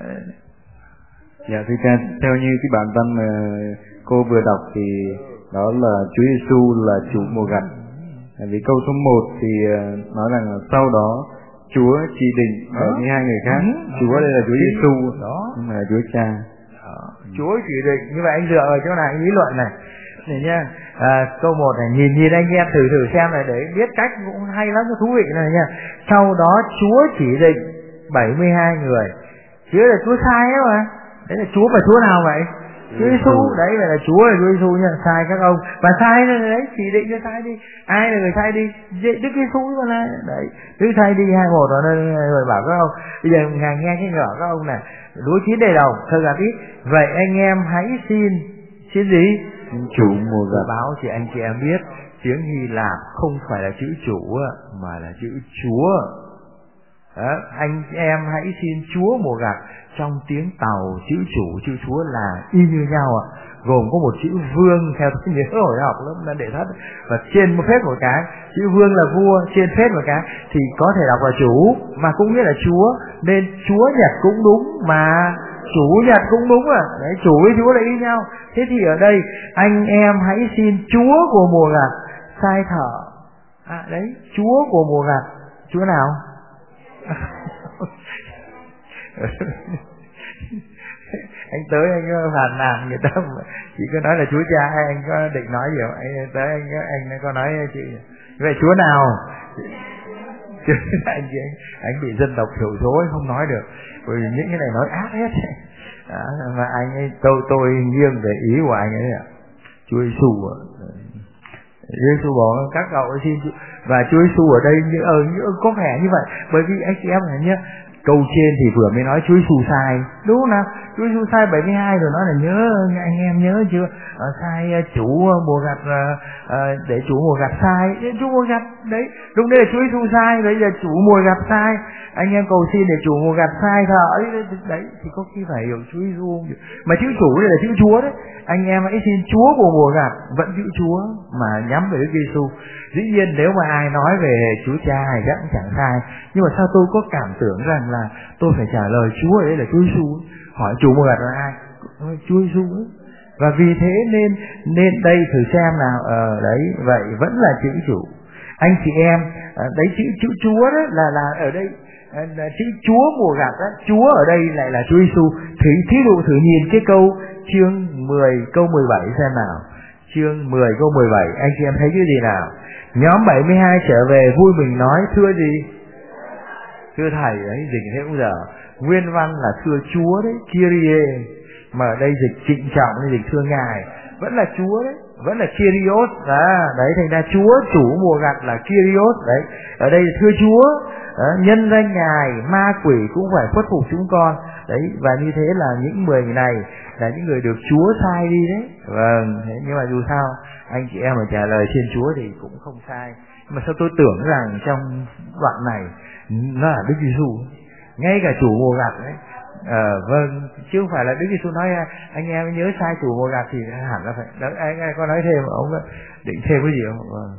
Dạ thưa cha, theo như cái bản văn mà cô vừa đọc thì đó là Chúa Giêsu là chủ mùa gặt. Vì câu số một thì nói rằng là sau đó Chúa chỉ định bảy mươi hai người khác. Chúa đây là Chúa Giêsu, nhưng mà là Chúa Cha. Đó. Chúa chỉ định, như vậy anh dựa vào chỗ này lý luận này. Này nha, à, câu một này nhìn nhìn anh em thử thử xem này để biết cách cũng hay lắm, cái thú vị này nha. Sau đó Chúa chỉ định bảy mươi hai người. Chúa là Chúa sai đó mà. Đấy là Chúa, và Chúa nào vậy? Chúa Giêsu. Đấy vậy là Chúa là Chúa Giêsu nha, sai các ông. Và sai đấy, chỉ định cho sai đi. Ai là người sai đi? Đức Giêsu mà là. Đấy, Đức sai đi hai một rồi rồi bảo các ông. Bây giờ ngài nghe cái nhỏ các ông này, đối chín đề đồng, thơ gặp ít. Vậy anh em hãy xin xin gì? Chủ mùa gặt. Báo thì anh chị em biết, tiếng Hy Lạp không phải là chữ chủ mà là chữ Chúa. Đó, anh em hãy xin Chúa mùa gặt. Trong tiếng Tàu chữ chủ chữ Chúa là y như nhau ạ, gồm có một chữ vương theo tôi nhớ hồi học lớp năm đệ thất, và trên một phết một cái chữ vương là vua, trên phết một cái thì có thể đọc là chủ mà cũng nghĩa là Chúa, nên Chúa Nhật cũng đúng mà chủ Nhật cũng đúng à. Đấy, chủ với Chúa là y nhau. Thế thì ở đây anh em hãy xin Chúa của mùa gặt sai thở. À, đấy, Chúa của mùa gặt, Chúa nào? Anh tới anh có phàn nàn người ta chỉ có nói là Chúa Cha, hay anh có định nói gì không? Anh tới anh anh có nói chị vậy Chúa nào? anh, anh anh bị dân tộc thiểu số không nói được, bởi vì những cái này nói ác hết. Đó, mà anh ấy tôi tôi nghiêng về ý của anh ấy ạ. Chúa Giêsu ạ. Giêsu bảo các cậu xin, và Chúa Giêsu ở đây như ở như, có vẻ như vậy, bởi vì anh chị em này nhé, câu trên thì vừa mới nói Chúa Giêsu sai, đúng không nào? Chúa Giêsu sai bảy mươi hai rồi nói là nhớ, anh em nhớ chưa? À, sai chủ mùa gặt, à, để chủ mùa gặt sai, chủ mùa gặt đấy, đúng đấy là Chúa Giêsu sai, bây giờ chủ mùa gặt sai, anh em cầu xin để chủ mùa gặt sai thở đấy, thì có khi phải hiểu Chúa Giêsu, mà chữ chủ đây là chữ Chúa đấy. Anh em hãy xin Chúa của mùa gặt, vẫn chữ Chúa mà nhắm về Đức Giêsu. Dĩ nhiên nếu mà ai nói về Chúa Cha thì chắc cũng chẳng sai, nhưng mà sao tôi có cảm tưởng rằng là tôi phải trả lời Chúa ở đây là Chúa Giêsu. Hỏi chủ mùa gặt là ai? Chúa Giêsu. Và vì thế nên nên đây thử xem nào, ờ đấy, vậy vẫn là chữ chủ. Anh chị em, đấy chữ chữ Chúa đó là là ở đây là chữ Chúa mùa gặt đó, Chúa ở đây lại là Chúa Giêsu. Thử thí dụ thử nhìn cái câu chương mười câu mười bảy xem nào. Chương mười câu mười bảy, anh chị em thấy cái gì nào? Nhóm bảy mươi hai trở về vui mừng nói thưa gì? Thưa thầy đấy, dịch thế cũng giờ. Nguyên văn là thưa Chúa đấy, Kyrie, mà ở đây dịch trịnh trọng nên dịch thưa Ngài, vẫn là Chúa đấy, vẫn là Kyrios. À, đấy thành ra Chúa chủ mùa gặt là Kyrios đấy. Ở đây là thưa Chúa, à, nhân danh Ngài ma quỷ cũng phải khuất phục chúng con. Đấy, và như thế là những người này là những người được Chúa sai đi đấy. Vâng, thế nhưng mà dù sao anh chị em mà trả lời trên Chúa thì cũng không sai. Mà sao tôi tưởng rằng trong đoạn này nó là Đức Giêsu, ngay cả chủ mùa gặt đấy. Ờ, vâng, chứ không phải là Đức Giêsu nói anh em nhớ sai chủ mùa gặt thì hẳn là phải. Đó, anh, anh có nói thêm ông định thêm cái gì không? Vâng.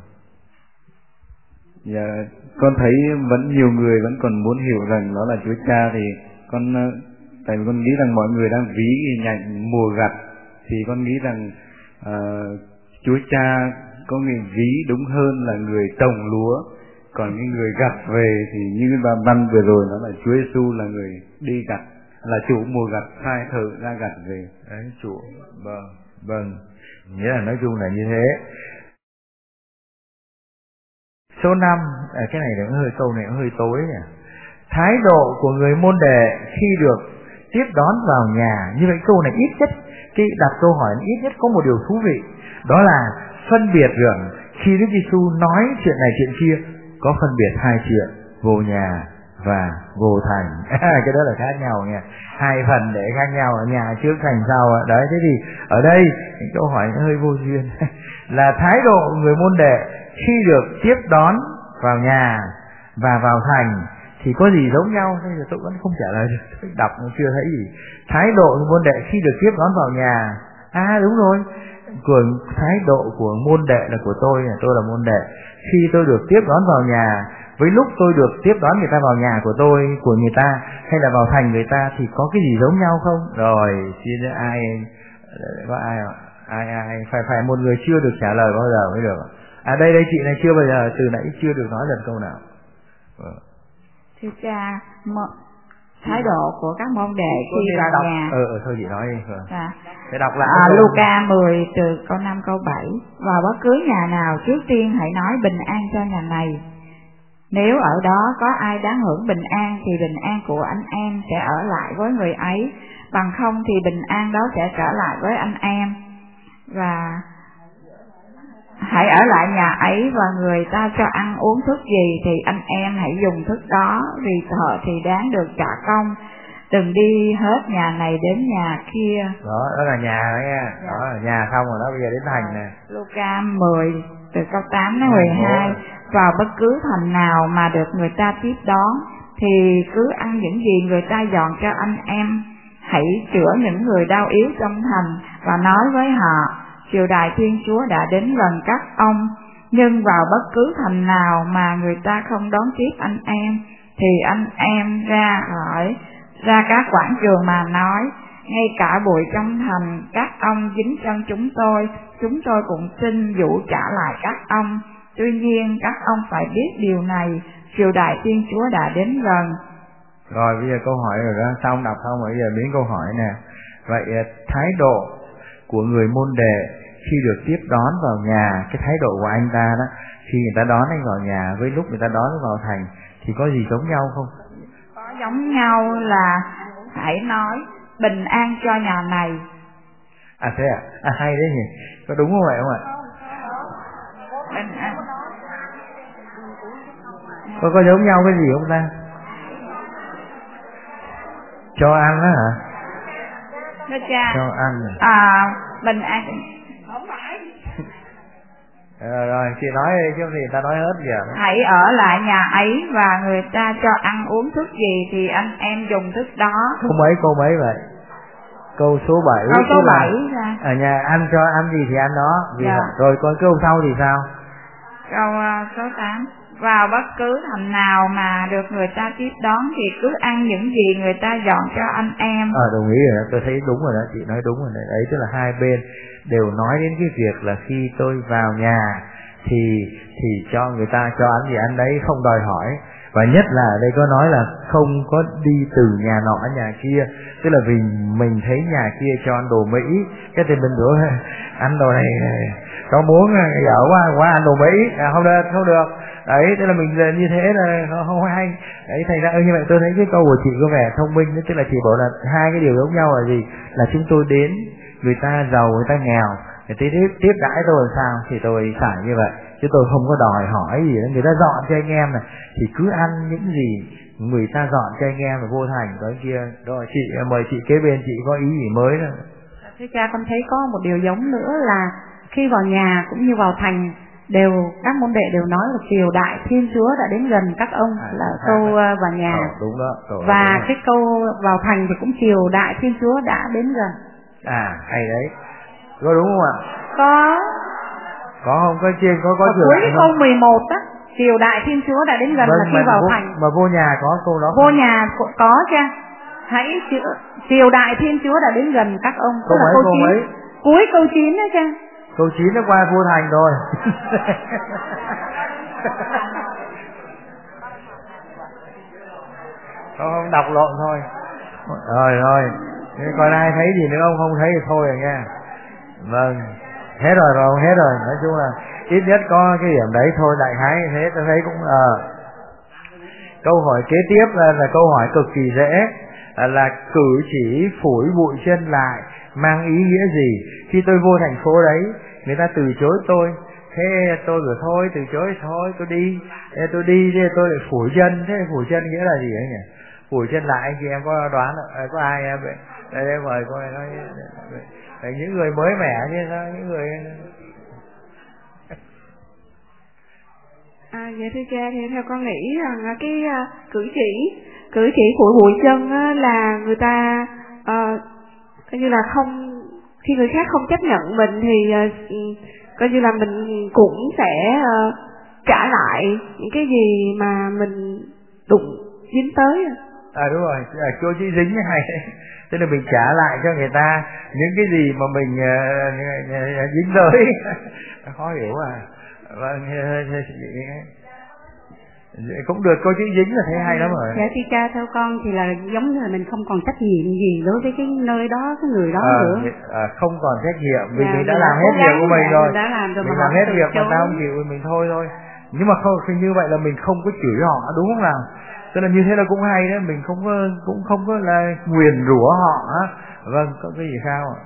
Dạ, con thấy vẫn nhiều người vẫn còn muốn hiểu rằng nó là Chúa Cha, thì con tại vì con nghĩ rằng mọi người đang ví hình ảnh mùa gặt, thì con nghĩ rằng uh, Chúa Cha có người ví đúng hơn là người trồng lúa, còn cái người gặt về thì như cái bài văn vừa rồi nó là Chúa Giêsu là người đi gặt, là chủ mùa gặt sai thợ ra gặt về. Đấy, chủ. Vâng, vâng. Nghĩa là nói chung là như thế. Số năm, à, cái này nó hơi câu này nó hơi tối nhỉ. Thái độ của người môn đệ khi được tiếp đón vào nhà, như vậy câu này ít nhất, cái đặt câu hỏi ít nhất có một điều thú vị, đó là phân biệt rằng khi Đức Giêsu nói chuyện này chuyện kia, có phân biệt hai chuyện, vô nhà và vô thành. À, cái đó là khác nhau nha, hai phần để khác nhau, ở nhà trước thành sau. Đấy, thế thì ở đây câu hỏi nó hơi vô duyên. Là thái độ người môn đệ khi được tiếp đón vào nhà và vào thành thì có gì giống nhau? Bây giờ tôi vẫn không trả lời được, tôi đọc chưa thấy gì. Thái độ của môn đệ khi được tiếp đón vào nhà, à đúng rồi, của thái độ của môn đệ là của tôi, tôi là môn đệ. Khi tôi được tiếp đón vào nhà, với lúc tôi được tiếp đón người ta vào nhà của tôi, của người ta, hay là vào thành người ta, thì có cái gì giống nhau không? Rồi, xin ai, có ai ai ai phải phải một người chưa được trả lời bao giờ mới được. À đây đây chị này chưa bao giờ, từ nãy chưa được nói lần câu nào. Vâng. Thưa cha, thái độ của các môn đệ khi vào đọc. nhà. Ờ, ờ thôi chị nói đi. Vâng. À, để đọc lại. À, Luca mười từ câu năm câu bảy. Vào bất cứ nhà nào trước tiên hãy nói bình an cho nhà này. Nếu ở đó có ai đáng hưởng bình an thì bình an của anh em sẽ ở lại với người ấy, bằng không thì bình an đó sẽ trở lại với anh em. Và hãy ở lại nhà ấy và người ta cho ăn uống thức gì thì anh em hãy dùng thức đó, vì thợ thì đáng được trả công. Đừng đi hết nhà này đến nhà kia. Đó, đó là nhà đó nha. Đó là nhà không rồi đó, bây giờ đến thành nè. Luca mười từ câu tám đến mười hai. Vào bất cứ thành nào mà được người ta tiếp đón thì cứ ăn những gì người ta dọn cho anh em. Hãy chữa những người đau yếu trong thành và nói với họ: triều đại Thiên Chúa đã đến gần các ông. Nhưng vào bất cứ thành nào mà người ta không đón tiếp anh em thì anh em ra hỏi ra các quảng trường mà nói: ngay cả bụi trong thành các ông dính chân chúng tôi, chúng tôi cũng xin dụ trả lại các ông. Tuy nhiên các ông phải biết điều này, triều đại Thiên Chúa đã đến gần. Rồi bây giờ câu hỏi rồi đó, xong đọc xong rồi, bây giờ đến câu hỏi nè. Vậy thái độ của người môn đệ khi được tiếp đón vào nhà, cái thái độ của anh ta đó, khi người ta đón anh vào nhà với lúc người ta đón anh vào thành thì có gì giống nhau không? Có giống nhau là hãy nói bình an cho nhà này. À thế à? À hay đấy nhỉ? Có đúng không vậy không ạ? Bình an. Có, có giống nhau cái gì không ta? Cho ăn đó hả? Thưa cha. Cho ăn à, bình an. Không phải. Rồi, rồi chị nói đi chứ thì ta nói hết giờ. Hãy ở lại nhà ấy và người ta cho ăn uống thức gì thì anh em dùng thức đó. Câu mấy câu mấy vậy? Câu số bảy. Câu số bảy là ở nhà ăn cho ăn gì thì ăn đó. Vì dạ. Rồi còn câu sau thì sao? Câu uh, số tám. Vào bất cứ thành nào mà được người ta tiếp đón thì cứ ăn những gì người ta dọn cho anh em. Ờ đồng ý rồi đó, tôi thấy đúng rồi đó, chị nói đúng rồi đấy. Đấy tức là hai bên đều nói đến cái việc là khi tôi vào nhà thì thì cho người ta cho ăn gì ăn đấy, không đòi hỏi. Và nhất là ở đây có nói là không có đi từ nhà nọ nhà kia, tức là vì mình thấy nhà kia cho ăn đồ Mỹ, cái thì mình đổ ăn đồ này có muốn dở quá quá ăn đồ Mỹ, à, không được không được. Đấy, tức là mình như thế là không, không hay. Đấy, thành ra như vậy tôi thấy cái câu của chị có vẻ thông minh, tức là chị bảo là hai cái điều giống nhau là gì? Là chúng tôi đến, người ta giàu người ta nghèo, người ta tiếp tiếp đãi tôi làm sao thì tôi phải như vậy, chứ tôi không có đòi hỏi gì đó. Người ta dọn cho anh em này thì cứ ăn những gì người ta dọn cho anh em, và vô thành đó kia. Rồi chị mời chị kế bên, chị có ý gì mới nữa? Thưa cha, con thấy có một điều giống nữa là khi vào nhà cũng như vào thành đều các môn đệ đều nói là triều đại Thiên Chúa đã đến gần các ông, à, là à, câu à, vào nhà. Ờ, đúng đó, đúng và đúng cái câu vào thành thì cũng triều đại Thiên Chúa đã đến gần. À hay đấy, có đúng không ạ? Có. Có không? Có trên có có triều đại. Cuối câu mười một á, triều đại Thiên Chúa đã đến gần vâng, là khi vào vô, thành. Mà vô nhà có câu đó. Vô không? Nhà có cha. Hãy triều đại Thiên Chúa đã đến gần các ông. Câu mấy, câu, câu chín. mấy? Cuối câu chín đó cha. Câu chín nó qua vô thành rồi. Không đọc lộn thôi. Rồi rồi, còn ai thấy gì nữa không? Không thấy thì thôi rồi nha. Vâng, hết rồi rồi, hết rồi. Nói chung là ít nhất có cái điểm đấy thôi, đại khái như thế tôi thấy cũng ờ. À. Câu hỏi kế tiếp là, là câu hỏi cực kỳ dễ, là, là cử chỉ phủi bụi chân lại mang ý nghĩa gì? Khi tôi vô thành phố đấy, người ta từ chối tôi, thế tôi vừa thôi, từ chối thôi, tôi đi, thế tôi đi, thế tôi lại phủi chân, thế phủi chân nghĩa là gì ấy nhỉ? Phủi chân lại, anh chị em có đoán không? Có ai em vậy? Đây đây mời cô này nói, những người mới mẻ như sao, những người... À, dạ thưa cha, thì theo con nghĩ rằng cái uh, cử chỉ cử chỉ phủi bụi chân uh, là người ta uh, coi như là không, khi người khác không chấp nhận mình thì uh, coi như là mình cũng sẽ uh, trả lại những cái gì mà mình đụng dính tới. À đúng rồi, à, cô chỉ dính như này, tức là mình trả lại cho người ta những cái gì mà mình uh, dính tới. Khó hiểu à. Vâng, cũng được, cô chữ dính là thấy hay lắm rồi. Dạ thưa cha, theo con thì là giống như là mình không còn trách nhiệm gì đối với cái nơi đó, cái người đó à, nữa. À, không còn trách nhiệm vì dạ, mình đã làm hết việc của mình rồi. Mình đã làm rồi, mình mà làm hết việc mà tao không chịu mình thôi thôi. Nhưng mà không, như vậy là mình không có chửi họ, đúng không nào? Tức là như thế là cũng hay đấy, mình không có, cũng không có là nguyền rủa họ á. Vâng, có cái gì sao ạ?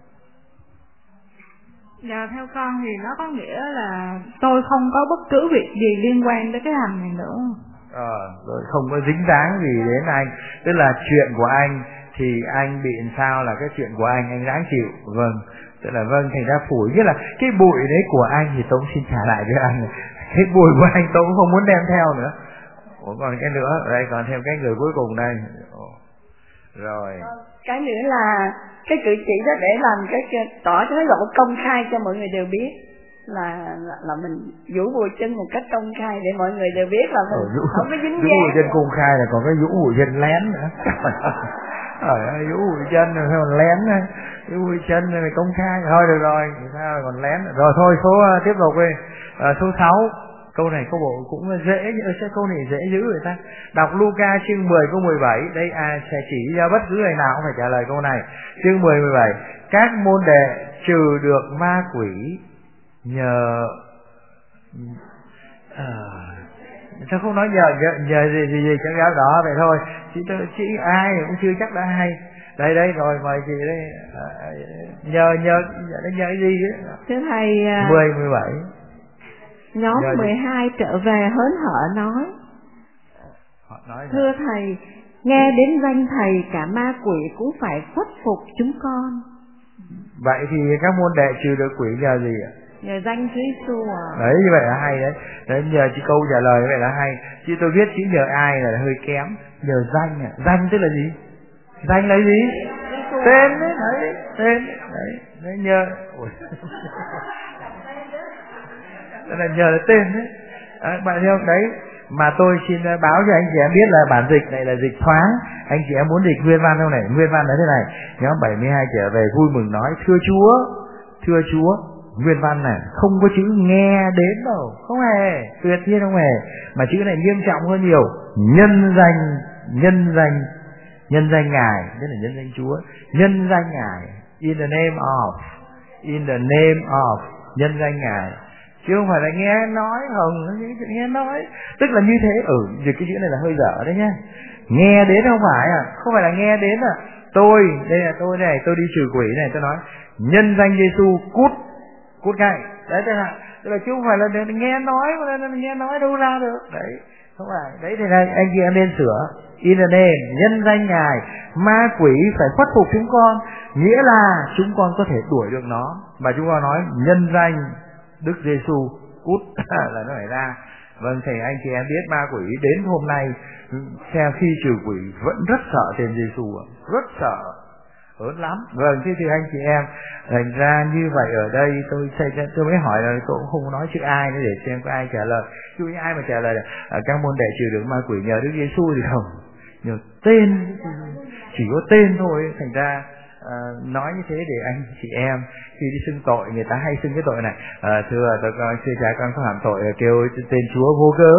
Dạ, theo con thì nó có nghĩa là tôi không có bất cứ việc gì liên quan tới cái hành này nữa. Ờ, rồi không có dính dáng gì đến anh. Tức là chuyện của anh thì anh bị làm sao là cái chuyện của anh, anh ráng chịu. Vâng, tức là vâng, thành ra phủi. Nghĩa là cái bụi đấy của anh thì tôi cũng xin trả lại với anh. Cái bụi của anh tôi cũng không muốn đem theo nữa. Ủa, còn cái nữa, đây còn thêm cái người cuối cùng đây. Rồi. Cái nữa là cái cử chỉ đó để làm cái, cái tỏ cái lộ công khai cho mọi người đều biết là là, là mình vũ bùi chân một cách công khai để mọi người đều biết là mình ừ, vũ, không có dính dáng. Vũ bùi chân công khai là còn cái vũ bùi chân lén nữa. Trời ơi, vũ bùi chân rồi còn lén nữa. Vũ bùi chân này công khai thôi được rồi, sao còn lén. Rồi thôi số tiếp tục đi. À, số sáu. Câu này câu bộ cũng dễ, sao câu này dễ dữ người ta. Đọc Luca chương mười câu mười bảy. Đây à, sẽ chỉ cho bất cứ người nào cũng phải trả lời câu này. Chương mười, mười bảy. Các môn đệ trừ được ma quỷ nhờ à, sao không nói nhờ nhờ, nhờ gì gì gì chẳng giáo đó vậy thôi. Chỉ chỉ ai cũng chưa chắc đã hay. Đây đây rồi mời chị đây. À, nhờ nhờ nhờ, nhờ cái gì đấy. Thưa thầy. mười, mười bảy. Nhóm Giờ mười hai đi. Trở về hớn hở nói, nói thưa là... thầy, nghe đến danh thầy cả ma quỷ cũng phải khuất phục chúng con. Vậy thì các môn đệ trừ được quỷ nhờ gì ạ? Nhờ danh Chúa Giêsu à? Đấy, như vậy là hay đấy. Đấy, nhờ chị câu trả lời như vậy là hay. Chứ tôi biết chữ nhờ ai là hơi kém. Nhờ danh à? Danh tức là gì? Danh là gì? Tên đấy, đấy, tên đấy, đấy nhờ. Đó là nhờ là tên đấy. À, bạn thấy không? Đấy. Mà tôi xin báo cho anh chị em biết là bản dịch này là dịch thoáng. Anh chị em muốn dịch nguyên văn không này? Nguyên văn là thế này. Nhóm bảy mươi hai trở về vui mừng nói, thưa Chúa, thưa Chúa, nguyên văn này không có chữ nghe đến đâu, không hề, tuyệt nhiên không hề. Mà chữ này nghiêm trọng hơn nhiều. Nhân danh, nhân danh, nhân danh Ngài, tức là nhân danh Chúa. Nhân danh Ngài, in the name of, in the name of, nhân danh Ngài. Chứ không phải là nghe nói, hồng, nghe nói. Tức là như thế, ừ, vì cái chữ này là hơi dở đấy nhá. Nghe đến không phải à, không phải là nghe đến à. Tôi, đây là tôi này, tôi đi trừ quỷ này, tôi nói, nhân danh Giêsu cút, cút ngay. Đấy, tức là, tức là chứ không phải là nghe nói, mà là nghe nói đâu ra được. Đấy, không phải. Đấy thì là anh chị em nên sửa. In the name, nhân danh Ngài, ma quỷ phải khuất phục chúng con. Nghĩa là chúng con có thể đuổi được nó. Và chúng con nói, nhân danh Đức Giêsu cút là nó phải ra. Vâng, thầy anh chị em biết ma quỷ đến hôm nay theo khi trừ quỷ vẫn rất sợ tên Giêsu, rất sợ, ớn lắm. Vâng, thế thì anh chị em thành ra như vậy ở đây tôi tôi mới hỏi là tôi cũng không nói chữ ai nữa để xem có ai trả lời. Chứ ai mà trả lời là các môn đệ trừ được ma quỷ nhờ Đức Giêsu thì không, nhờ tên, chỉ có tên thôi. Thành ra À, nói như thế để anh chị em khi đi xưng tội, người ta hay xưng cái tội này, à, thưa tôi con thưa cha con có phạm tội kêu tên Chúa vô cớ.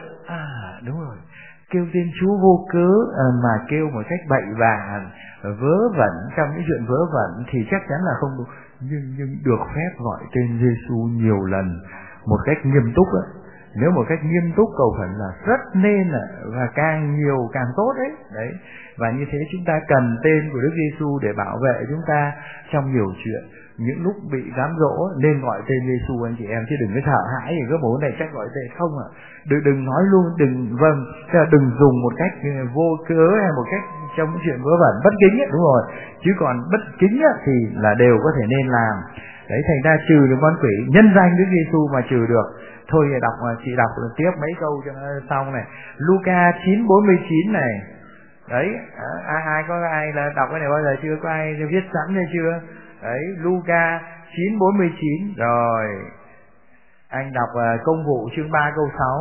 À đúng rồi, kêu tên Chúa vô cớ à, mà kêu một cách bậy bạ vớ vẩn, trong những chuyện vớ vẩn thì chắc chắn là không được. Nhưng nhưng được phép gọi tên Giêsu nhiều lần một cách nghiêm túc ấy. Nếu một cách nghiêm túc cầu khẩn là rất nên là, và càng nhiều càng tốt đấy. Đấy. Và như thế chúng ta cần tên của Đức Giêsu để bảo vệ chúng ta trong nhiều chuyện. Những lúc bị cám dỗ nên gọi tên Giêsu anh chị em, chứ đừng có sợ hãi thì cái bố này chắc gọi tên không ạ. À. Đừng đừng nói luôn, đừng vâng, đừng dùng một cách vô cớ hay một cách trong những chuyện vớ vẩn bất kính ấy, đúng rồi. Chứ còn bất kính ấy, thì là đều có thể nên làm. Đấy, thành ra trừ được con quỷ, nhân danh Đức Giêsu mà trừ được. Thôi đọc chị đọc tiếp mấy câu cho nó xong này. Luca chín bốn mươi chín này. Đấy, ai ai có ai là đọc cái này bao giờ chưa? Có ai viết sẵn hay chưa? Đấy, Luca chín bốn mươi chín. Rồi. Anh đọc uh, công vụ chương ba câu sáu.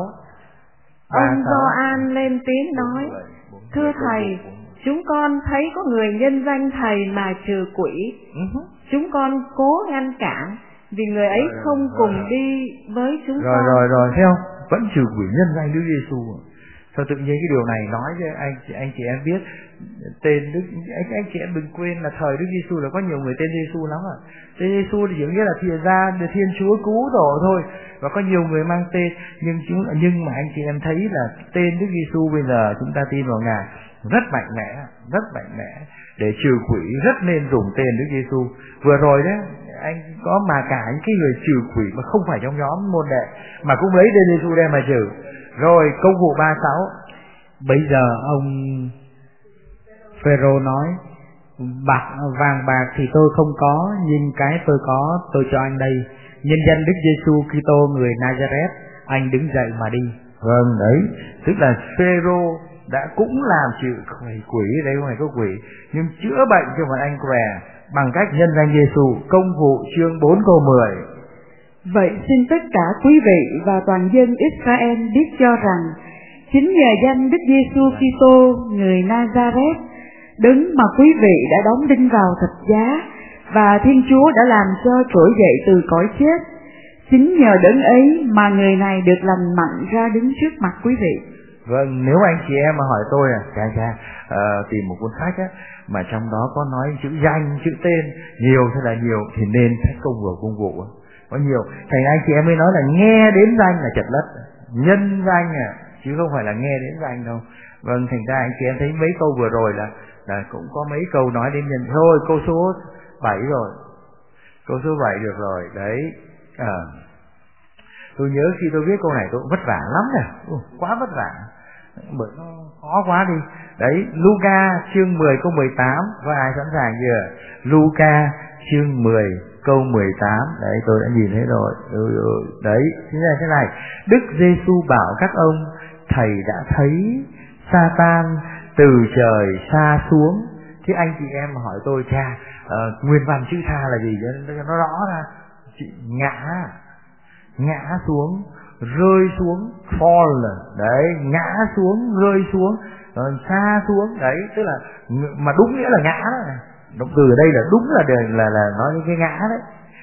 Ông Gioan lên tiếng nói, thưa thầy, chúng con thấy có người nhân danh thầy mà trừ quỷ. Uh-huh. Chúng con cố ngăn cản vì người ấy rồi, không rồi, cùng rồi. đi với chúng rồi, con. Rồi rồi rồi, thấy không? Vẫn trừ quỷ nhân danh Đức Giêsu. Sao tự nhiên cái điều này nói cho anh anh chị em biết tên Đức anh anh chị em đừng quên là thời Đức Giêsu là có nhiều người tên Giêsu lắm ạ. Tên Giêsu thì chỉ nghĩa là thiên gia Thiên Chúa cứu độ thôi, và có nhiều người mang tên, nhưng chúng nhưng mà anh chị em thấy là tên Đức Giêsu bây giờ chúng ta tin vào Ngài rất mạnh mẽ, rất mạnh mẽ để trừ quỷ, rất nên dùng tên Đức Giêsu. Vừa rồi đấy anh có mà cả những cái người trừ quỷ mà không phải trong nhóm môn đệ mà cũng lấy tên Giêsu đem mà trừ. Rồi Công vụ ba mươi sáu. Bây giờ ông Phêrô nói, bạc vàng bạc thì tôi không có, nhưng cái tôi có tôi cho anh đây. Nhân danh Đức Giêsu Kitô người Nazareth, anh đứng dậy mà đi. Vâng đấy, tức là Phêrô đã cũng làm trừ quỷ, đây không phải có quỷ, nhưng chữa bệnh cho một anh què bằng cách nhân danh Giêsu. Công vụ chương bốn câu mười. Vậy xin tất cả quý vị và toàn dân Israel biết cho rằng chính nhờ danh Đức Giêsu Kitô người Nazareth, đấng mà quý vị đã đóng đinh vào thập giá và Thiên Chúa đã làm cho trỗi dậy từ cõi chết, chính nhờ đấng ấy mà người này được lành mạnh ra đứng trước mặt quý vị. Vâng, nếu anh chị em mà hỏi tôi à, cha cha uh, tìm một cuốn sách á mà trong đó có nói chữ danh, chữ tên nhiều hay là nhiều thì nên sách Công vụ Công vụ á. Có nhiều, thành anh chị em mới nói là nghe đến danh là chật lất, nhân danh à, chứ không phải là nghe đến danh đâu. Vâng, thành ra anh chị em thấy mấy câu vừa rồi là là cũng có mấy câu nói đến nhân. Thôi câu số bảy rồi, câu số bảy được rồi đấy. À, tôi nhớ khi tôi viết câu này tôi cũng vất vả lắm nè, quá vất vả bởi nó khó quá đi. Đấy, Luca chương mười câu mười tám, có ai sẵn sàng chưa? Luca chương mười câu mười tám, đấy tôi đã nhìn thấy rồi. Ừ, ừ, đấy, thế là thế này, Đức Giêsu bảo các ông, thầy đã thấy Sa-tan từ trời xa xuống. Thế anh chị em hỏi tôi, cha, uh, nguyên văn chữ tha là gì cho nó rõ ra? Chị ngã, ngã xuống, rơi xuống, fall, đấy, ngã xuống, rơi xuống, rồi xa xuống, đấy, tức là mà đúng nghĩa là ngã đó. Động từ ở đây là đúng là là là nói những cái ngã đấy.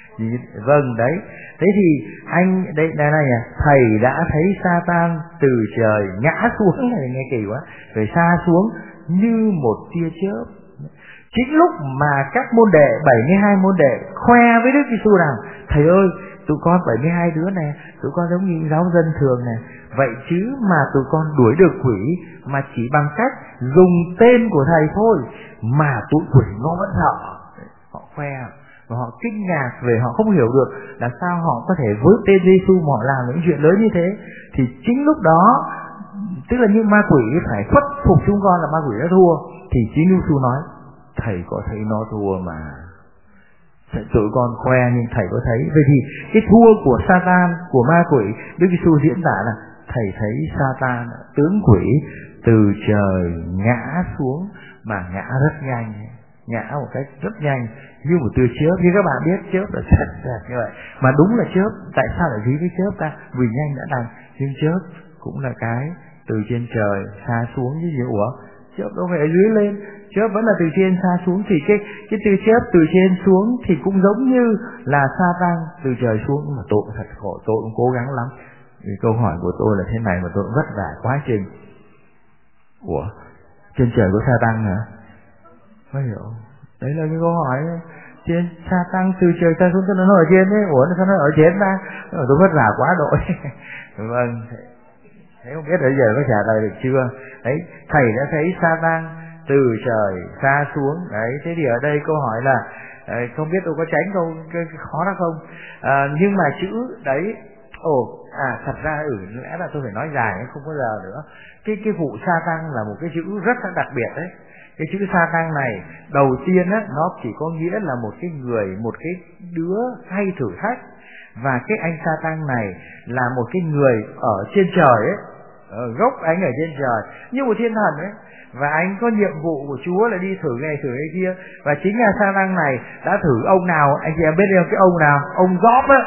Vâng đấy. Thế thì anh đây đây này à, thầy đã thấy Sa-tan từ trời ngã xuống, này nghe kỳ quá, rồi xa xuống như một tia chớp. Chính lúc mà các môn đệ bảy mươi hai môn đệ khoe với Đức Giêsu rằng, thầy ơi, tụi con bảy mươi hai đứa này, tụi con giống như giáo dân thường này, vậy chứ mà tụi con đuổi được quỷ mà chỉ bằng cách dùng tên của thầy thôi mà tụi quỷ nó vẫn sợ. Họ khoe và họ kinh ngạc về, họ không hiểu được là sao họ có thể với tên Giêsu mà họ làm những chuyện lớn như thế. Thì chính lúc đó, tức là những ma quỷ phải khuất phục chúng con là ma quỷ đã thua, thì chính Giêsu nói, thầy có thấy nó thua mà. Tụi con khoe nhưng thầy có thấy. Vậy thì cái thua của Sa-tan, của ma quỷ, Đức Giêsu diễn tả là thầy thấy Sa-tan, tướng quỷ từ trời ngã xuống, mà ngã rất nhanh, ngã một cách rất nhanh như một tia chớp. Như các bạn biết chớp là thật đẹp như vậy, mà đúng là chớp. Tại sao lại ví với chớp ta? Vì nhanh đã đành, nhưng chớp cũng là cái từ trên trời xa xuống như vậy. Ủa, chớp đâu phải ở dưới lên, chớp vẫn là từ trên xa xuống, thì cái cái từ chớp từ trên xuống thì cũng giống như là Sa-tan từ trời xuống. Nhưng mà tôi thật khổ, tôi cũng cố gắng lắm. Vì câu hỏi của tôi là thế này mà tôi cũng vất vả quá trình. Ủa, trên trời có Sa-tan hả? Không hiểu. Đấy là cái câu hỏi. Trên Sa-tan từ trời xa xuống, nó ở trên đấy. Ủa, sao nó ở trên ta? Tôi vất vả quá đội. Vâng, thế không biết bây giờ có trả lời được chưa? Đấy, thầy đã thấy Sa-tan từ trời xa xuống. Đấy, thế thì ở đây câu hỏi là không biết tôi có tránh câu khó đó không? À, nhưng mà chữ đấy, ồ, à thật ra ừ, lẽ là tôi phải nói dài, không có giờ nữa. Cái cái vụ Sa-tan là một cái chữ rất là đặc biệt đấy. Cái chữ Sa-tan này đầu tiên á, nó chỉ có nghĩa là một cái người, một cái đứa hay thử thách. Và cái anh Sa-tan này là một cái người ở trên trời ấy, ở gốc anh ở trên trời như một thiên thần ấy. Và anh có nhiệm vụ của Chúa là đi thử này thử cái kia. Và chính là Sa-tan này đã thử ông nào, anh chị em biết không? Cái ông nào? Ông Gióp á.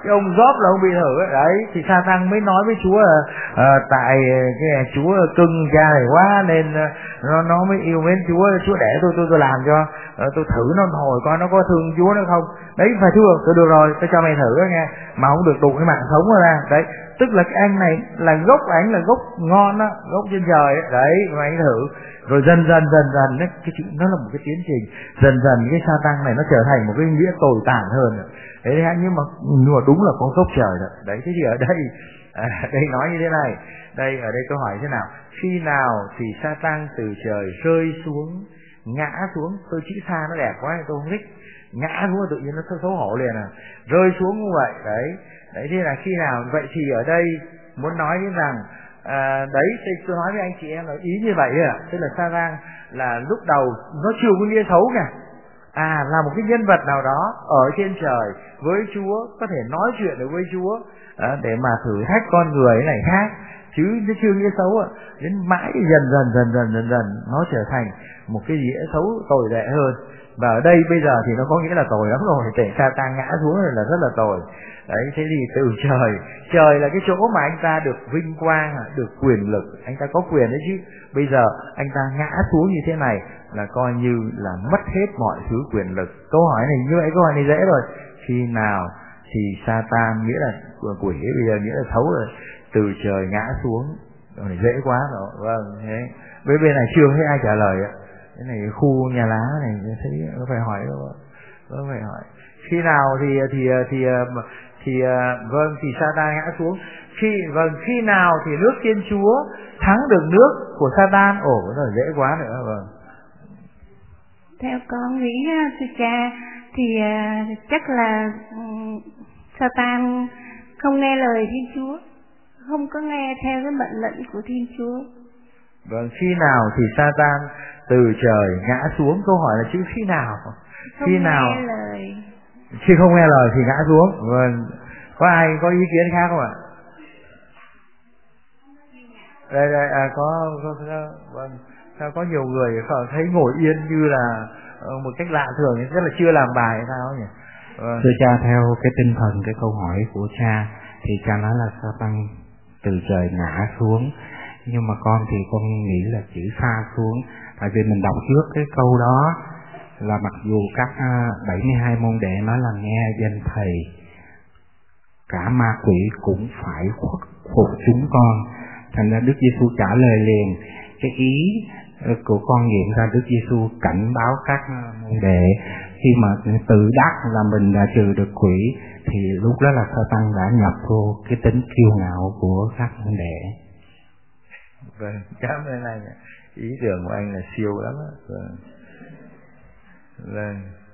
cái ông Job là ông bị thử ấy. Đấy thì Sa-tan mới nói với Chúa là à, tại cái Chúa cưng cha này quá nên nó nó mới yêu mến Chúa, Chúa để tôi tôi tôi làm cho à, tôi thử nó hồi coi nó có thương Chúa nữa không. Đấy phải thưa tôi được rồi, tôi cho mày thử đó nghe, mà không được đụng cái mạng sống ra. Đấy tức là cái anh này là gốc ảnh là gốc ngon đó, gốc trên trời ấy. Đấy mà anh thử rồi dần dần dần dần đấy, cái chuyện nó là một cái tiến trình, dần dần cái Sa-tan này nó trở thành một cái nghĩa tồi tàn hơn. Đấy nhưng mà nhưng mà đúng là có gốc trời đó. Đấy thế thì ở đây à, đây nói như thế này, đây ở đây câu hỏi thế nào, khi nào thì Sa-tan từ trời rơi xuống, ngã xuống, tôi chữ xa nó đẹp quá tôi không thích, ngã xuống tự nhiên nó xấu hổ liền à, rơi xuống như vậy. Đấy đấy thế là khi nào vậy thì ở đây muốn nói đến rằng à, đấy thì tôi nói với anh chị em là ý như vậy ạ, tức là Sa-tan là lúc đầu nó chưa có nghĩa xấu cả, à là một cái nhân vật nào đó ở trên trời với Chúa, có thể nói chuyện được với Chúa à, để mà thử thách con người này khác, chứ nó chưa nghĩa xấu ạ. Đến mãi dần dần dần dần dần dần nó trở thành một cái nghĩa xấu tồi tệ hơn. Và ở đây bây giờ thì nó có nghĩa là tồi lắm rồi, để Sa-tan ngã xuống rồi là rất là tồi. Đấy thế thì từ trời, trời là cái chỗ mà anh ta được vinh quang, được quyền lực, anh ta có quyền đấy chứ. Bây giờ anh ta ngã xuống như thế này là coi như là mất hết mọi thứ quyền lực. Câu hỏi này như vậy, câu hỏi này dễ rồi. Khi nào thì Sa-tan nghĩa là quỷ, bây giờ nghĩa là xấu rồi, từ trời ngã xuống rồi, dễ quá rồi. Vâng thế bên bên này chưa thấy ai trả lời ạ. Cái này khu nhà lá này thấy có phải hỏi đâu, có phải hỏi khi nào thì thì thì thì, thì vâng thì Sa-tan ngã xuống, khi vâng khi nào thì nước Thiên Chúa thắng được nước của Sa-tan. Ồ nó dễ quá nữa. Vâng theo con nghĩ sư cha thì uh, chắc là um, Sa-tan không nghe lời Thiên Chúa, không có nghe theo cái mệnh lệnh của Thiên Chúa. Vâng khi nào thì Sa-tan từ trời ngã xuống, câu hỏi là chữ khi nào, không khi nào nghe lời. Khi không nghe lời thì ngã xuống. Vâng có ai có ý kiến khác không ạ? Đây đây à, có, có, có vâng sao có nhiều người thấy ngồi yên như là một cách lạ thường, rất là chưa làm bài hay sao nhỉ? Vâng. Thưa cha, theo cái tinh thần cái câu hỏi của cha thì cha nói là Sa-tan từ trời ngã xuống, nhưng mà con thì con nghĩ là chữ xa xuống, tại vì mình đọc trước cái câu đó là mặc dù các bảy mươi hai môn đệ nói là nghe danh thầy, cả ma quỷ cũng phải khuất phục chúng con. Thành ra Đức Giêsu trả lời liền. Cái ý của con nghiệm ra Đức Giêsu cảnh báo các môn đệ khi mà tự đắc là mình đã trừ được quỷ, thì lúc đó là Sa-tan đã nhập vô cái tính kiêu ngạo của các môn đệ. Vâng, cảm ơn anh. Ý tưởng của anh là siêu lắm á. Vâng. Vâng.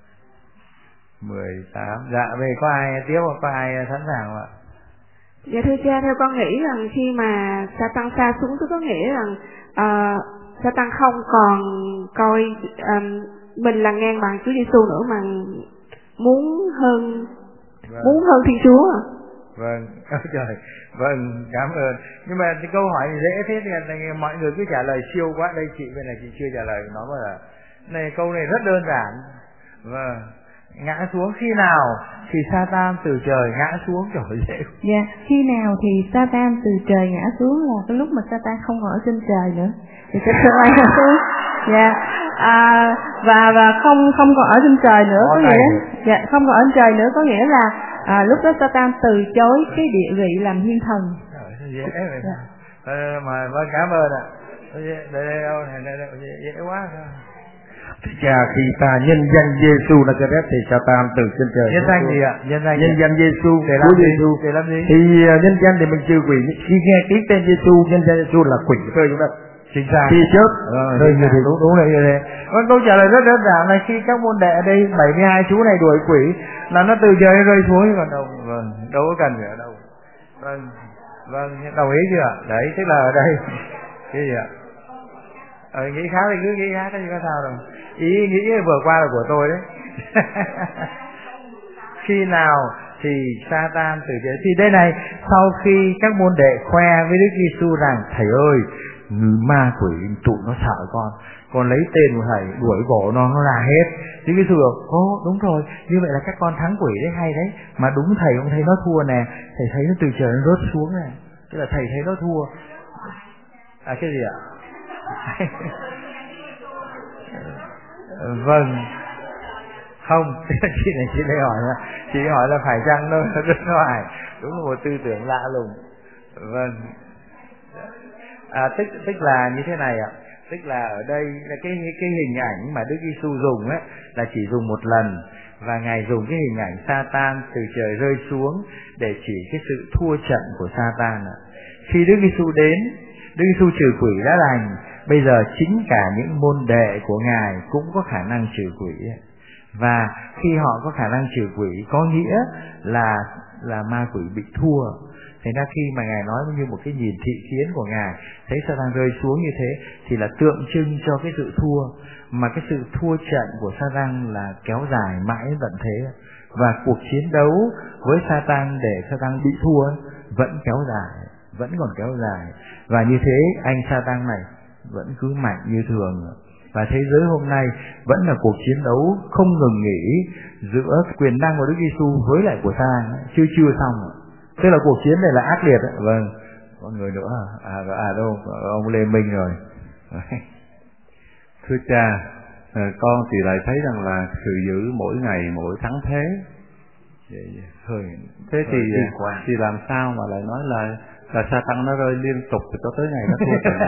mười tám. Dạ, về có ai tiếp hoặc có ai sẵn sàng không ạ? Dạ thưa cha, theo con nghĩ rằng khi mà Sa-tan xa xuống thì có nghĩa rằng uh, Sa-tan không còn coi um, mình là ngang bằng Chúa Giêsu nữa, mà muốn hơn vâng. muốn hơn Thiên Chúa. Vâng, ôi trời, vâng, cảm ơn. Nhưng mà cái câu hỏi dễ thế thì mọi người cứ trả lời siêu quá. Đây chị bên này chị chưa trả lời, nó bảo là này câu này rất đơn giản. Vâng, ngã xuống khi nào thì Sa-tan từ trời ngã xuống, trời dễ. Dạ, khi nào thì Sa-tan từ trời ngã xuống là cái lúc mà Sa-tan không ở trên trời nữa, thì sẽ trời ngã xuống. Dạ, à, và và không không còn ở trên trời nữa, có nghĩa dạ không còn ở trên trời nữa có nghĩa là à, lúc đó Sa-tan từ chối cái địa vị làm thiên thần. Dễ vậy. Dạ. À, mà vâng cảm ơn ạ. Đây đây đâu này đây, đây dễ quá. Cha khi ta nhân danh Giêsu Nazareth thì Sa-tan từ trên trời. Nhân danh gì ạ? Nhân danh nhân danh Giêsu để làm gì? Để làm gì? Thì nhân danh thì mình trừ quỷ. Khi nghe tiếng tên Giêsu, nhân danh Giêsu là quỷ rơi xuống đất. Chính xác. Khi chớp rơi như thế. Đúng đúng là như thế. Vâng, câu trả lời rất đơn giản là khi các môn đệ ở đây bảy mươi hai chú này đuổi quỷ là nó từ trời rơi xuống, còn đâu vâng đâu có cần phải ở đâu. Vâng vâng đồng ý chưa? Đấy tức là ở đây cái gì ạ? Ờ, nghĩ khác thì cứ nghĩ khác thì có sao đâu. Ý nghĩ vừa qua là của tôi đấy. Khi nào thì Sa-tan từ trời, thì đây này, sau khi các môn đệ khoe với Đức Giêsu rằng thầy ơi, ma quỷ tụi nó sợ con, con lấy tên của thầy đuổi bộ nó nó ra hết. Chứ cái sự ô đúng rồi, như vậy là các con thắng quỷ đấy, hay đấy. Mà đúng thầy không thấy nó thua nè, thầy thấy nó từ trời nó rớt xuống nè, tức là thầy thấy nó thua. À cái gì ạ? Vâng, không, chị này chị đây hỏi là chị hỏi là phải chăng đâu, nó rất ngoài, đúng là một tư tưởng lạ lùng. Vâng, à, tức tức là như thế này ạ, tức là ở đây là cái cái hình ảnh mà Đức Giêsu dùng ấy là chỉ dùng một lần, và Ngài dùng cái hình ảnh Sa-tan từ trời rơi xuống để chỉ cái sự thua trận của Sa-tan ạ. Khi Đức Giêsu đến, Đức Giêsu trừ quỷ đã lành, bây giờ chính cả những môn đệ của Ngài cũng có khả năng trừ quỷ. Và khi họ có khả năng trừ quỷ có nghĩa là là ma quỷ bị thua. Thế ra khi mà Ngài nói như một cái nhìn thị kiến của Ngài, thấy Sa-tan rơi xuống như thế thì là tượng trưng cho cái sự thua, mà cái sự thua trận của Sa-tan là kéo dài mãi tận thế. Và cuộc chiến đấu với Sa-tan để Sa-tan bị thua vẫn kéo dài, vẫn còn kéo dài. Và như thế anh Sa-tan này vẫn cứ mạnh như thường. Và thế giới hôm nay vẫn là cuộc chiến đấu không ngừng nghỉ giữa quyền năng của Đức Giêsu với lại của Sa-tan, chưa chưa xong. Tức là cuộc chiến này là ác liệt. Vâng, có người nữa à, à đâu, ông Lê Minh rồi. Thưa cha, con thì lại thấy rằng là sự giữ mỗi ngày mỗi thắng thế. Hơi, thế thì thì làm sao mà lại nói là là Sa-tan nó rơi liên tục cho tới ngày nó thua trận.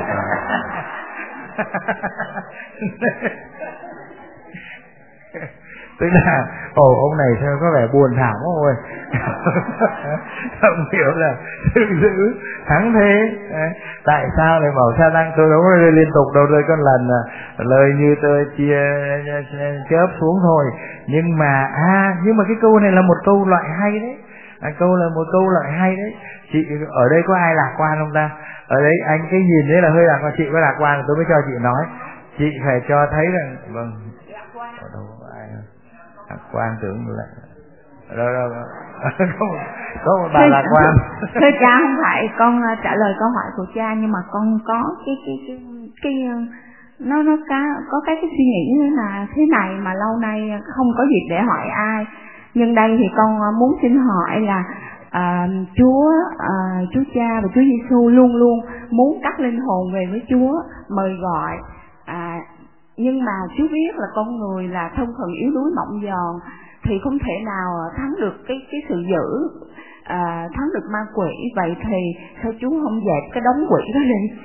Tức là ồ ông này sao có vẻ buồn thảm quá ôi. Không hiểu là sự giữ thắng thế. Tại sao lại bảo Sa-tan tôi đâu có rơi liên tục đâu, rơi con lần à, lời như tôi chia chớp xuống thôi. Nhưng mà à nhưng mà cái câu này là một câu loại hay đấy. À, câu là một câu loại hay đấy. Chị ở đây có ai lạc quan không ta? Ở đây anh cái nhìn đấy là hơi lạc quan, chị có lạc quan tôi mới cho chị nói. Chị phải cho thấy rằng vâng. Ở đâu có ai lạc quan tưởng là đâu đâu có một, có một bà lạc quan. Thưa cha, không phải con trả lời câu hỏi của cha, nhưng mà con có cái cái cái cái nó nó có có cái cái suy nghĩ như là thế này mà lâu nay không có dịp để hỏi ai. Nhưng đây thì con muốn xin hỏi là à, Chúa à, Chúa Cha và Chúa Giêsu luôn luôn muốn cắt linh hồn về với Chúa, mời gọi. À, nhưng mà Chúa biết là con người là thân phận yếu đuối mỏng giòn, thì không thể nào thắng được cái cái sự dữ, à, thắng được ma quỷ. Vậy thì sao Chúa không dẹp cái đống quỷ đó đi?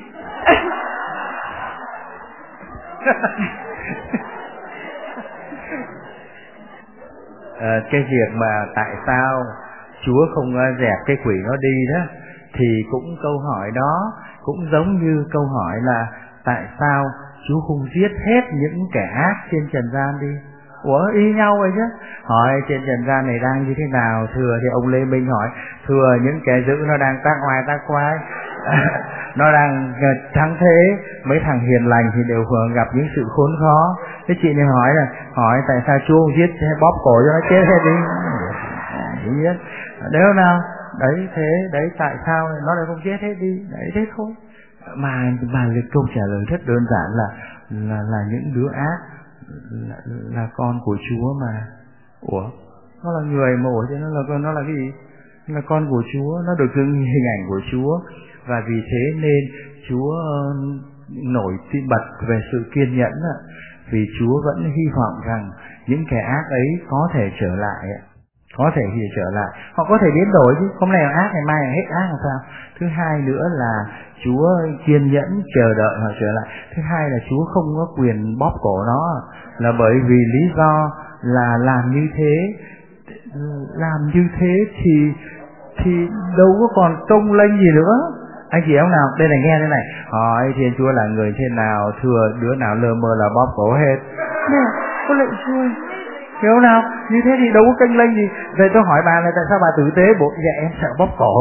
À, cái việc mà tại sao Chúa không dẹp cái quỷ nó đi đó, thì cũng câu hỏi đó cũng giống như câu hỏi là tại sao Chúa không giết hết những kẻ ác trên trần gian đi. Ủa y nhau vậy chứ. Hỏi trên trần gian này đang như thế nào? Thưa thì ông Lê Minh hỏi, thưa những kẻ dữ nó đang tác ngoài tác quái, nó đang thắng thế. Mấy thằng hiền lành thì đều thường gặp những sự khốn khó. Thế chị này hỏi là hỏi tại sao Chúa không giết bóp cổ cho nó chết hết đi. Chỉ biết nếu nào đấy thế đấy tại sao nó lại không chết hết đi. Đấy thế thôi. Mà mà câu trả lời rất đơn giản là là là những đứa ác là, là con của Chúa mà. Ủa nó là người mà ủa chứ nó là nó là cái gì? Là con của Chúa, nó được dựng hình ảnh của Chúa, và vì thế nên Chúa nổi tin bật về sự kiên nhẫn, vì Chúa vẫn hy vọng rằng những kẻ ác ấy có thể trở lại, có thể thì trở lại, họ có thể biến đổi chứ, hôm nay là ác ngày mai là hết ác làm sao. Thứ hai nữa là Chúa kiên nhẫn chờ đợi họ trở lại. Thứ hai là Chúa không có quyền bóp cổ nó, là bởi vì lý do là làm như thế, làm như thế thì thì đâu có còn công lênh gì nữa. Anh chị em nào, đây này nghe thế này, hỏi Thiên Chúa là người thế nào, thưa đứa nào lơ mơ là bóp cổ hết. Nè, có lệnh Chúa. Hiểu nào? Như thế thì đâu có kênh lênh gì. Vậy tôi hỏi bà là tại sao bà tử tế bộ? Dạ em sợ bóp cổ.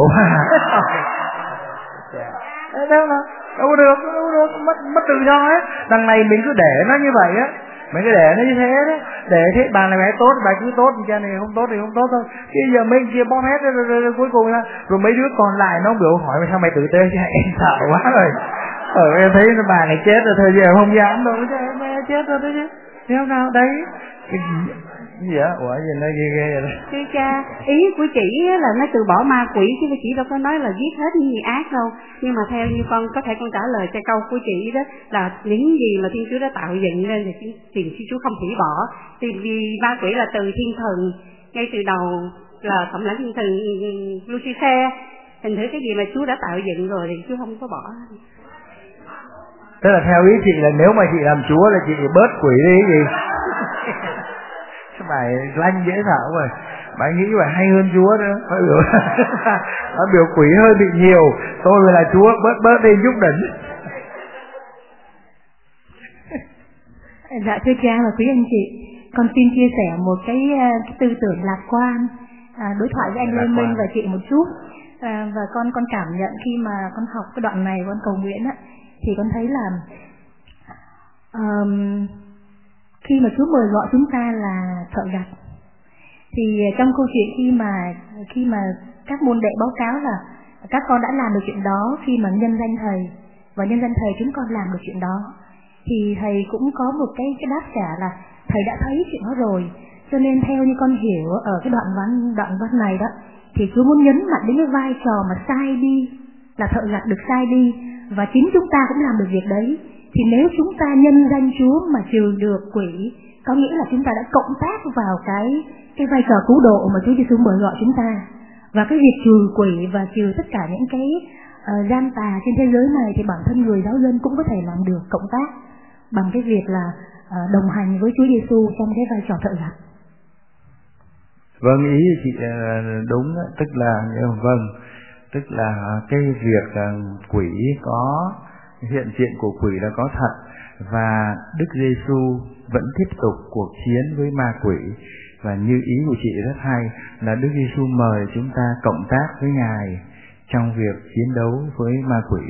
Đâu nào? Đâu được, đâu được, mất mất tự do ấy. Đằng này mình cứ để nó như vậy á, mình cứ để nó như thế đấy. Để thế bà này phải tốt, bà cứ tốt, cha này không tốt thì không tốt thôi. Bây giờ mấy kia bóp hết rồi, rồi, rồi, rồi cuối cùng là rồi mấy đứa còn lại nó biểu hỏi sao mày tử tế chứ em sợ quá rồi. Ở em thấy bà này chết rồi thôi, giờ không dám đâu, mẹ chết rồi đấy chứ. Theo nào đấy? Cái gì vậy? Ủa gì nó ghê ghê vậy đó. Thưa cha, ý của chị là nó từ bỏ ma quỷ, chứ chị đâu có nói là giết hết những người ác đâu. Nhưng mà theo như con có thể con trả lời cho câu của chị đó là những gì mà Thiên Chúa đã tạo dựng nên thì Thiên Chúa không hủy bỏ. Thì vì ma quỷ là từ thiên thần, ngay từ đầu là tổng lãnh thiên thần Lucifer. Thành thử cái gì mà Chúa đã tạo dựng rồi thì Chúa không có bỏ. Tức là theo ý chị là nếu mà chị làm Chúa là chị bớt quỷ đi cái gì? Bài lanh dễ thở rồi. Bà nghĩ bà hay hơn Chúa nữa. Bà biểu, bà biểu quỷ hơi bị nhiều, tôi mới là Chúa, bớt bớt đi giúp đỉnh. Dạ thưa cha và quý anh chị, con xin chia sẻ một cái, cái tư tưởng lạc quan, à, đối thoại với anh Lê Minh và chị một chút. À, và con con cảm nhận khi mà con học cái đoạn này con cầu nguyện á, thì con thấy là um, khi mà Chúa mời gọi chúng ta là thợ gặt, thì trong câu chuyện khi mà khi mà các môn đệ báo cáo là các con đã làm được chuyện đó khi mà nhân danh thầy, và nhân danh thầy chúng con làm được chuyện đó, thì thầy cũng có một cái cái đáp trả là thầy đã thấy chuyện đó rồi. Cho nên theo như con hiểu ở cái đoạn văn đoạn văn này đó, thì Chúa muốn nhấn mạnh đến cái vai trò mà sai đi, là thợ gặt được sai đi, và chính chúng ta cũng làm được việc đấy. Thì nếu chúng ta nhân danh Chúa mà trừ được quỷ, có nghĩa là chúng ta đã cộng tác vào cái cái vai trò cứu độ mà Chúa Giêsu mời gọi chúng ta. Và cái việc trừ quỷ và trừ tất cả những cái uh, gian tà trên thế giới này thì bản thân người giáo dân cũng có thể làm được, cộng tác bằng cái việc là uh, đồng hành với Chúa Giêsu trong cái vai trò thợ gặt. Vâng, ý chị đúng, tức là vâng, tức là cái việc quỷ có, hiện diện của quỷ là có thật, và Đức Giêsu vẫn tiếp tục cuộc chiến với ma quỷ. Và như ý của chị rất hay là Đức Giêsu mời chúng ta cộng tác với Ngài trong việc chiến đấu với ma quỷ,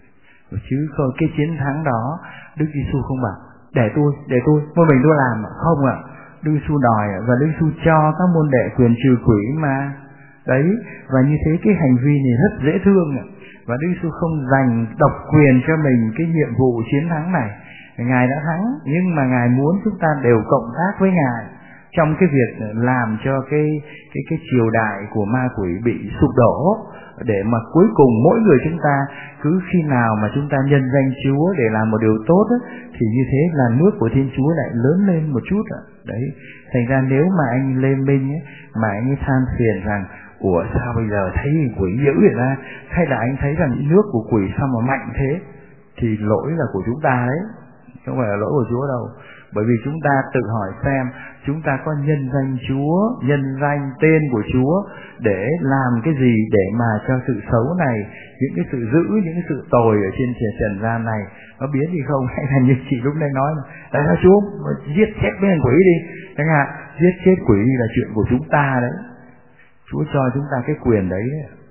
chứ không cái chiến thắng đó Đức Giêsu không bảo để tôi để tôi một mình tôi làm, không ạ. À. Đức Giêsu đòi và Đức Giêsu cho các môn đệ quyền trừ quỷ mà. Đấy, và như thế cái hành vi này rất dễ thương. Và Đức Giêsu không dành độc quyền cho mình cái nhiệm vụ chiến thắng này. Ngài đã thắng, nhưng mà Ngài muốn chúng ta đều cộng tác với Ngài trong cái việc làm cho cái cái cái triều đại của ma quỷ bị sụp đổ, để mà cuối cùng mỗi người chúng ta cứ khi nào mà chúng ta nhân danh Chúa để làm một điều tốt ấy, thì như thế là nước của Thiên Chúa lại lớn lên một chút. Đấy, thành ra nếu mà anh Lê Minh ấy, mà anh ấy than phiền rằng ủa sao bây giờ thấy quỷ dữ vậy ra, hay là anh thấy rằng nước của quỷ sao mà mạnh thế, thì lỗi là của chúng ta đấy, không phải là lỗi của Chúa đâu. Bởi vì chúng ta tự hỏi xem chúng ta có nhân danh Chúa, nhân danh tên của Chúa để làm cái gì để mà cho sự xấu này, những cái sự dữ, những cái sự tồi ở trên trần gian này nó biến đi không? Hay là như chị lúc nãy nói là tại sao Chúa giết chết mấy thằng quỷ đi, chẳng hạn giết chết quỷ là chuyện của chúng ta đấy, Chúa cho chúng ta cái quyền đấy.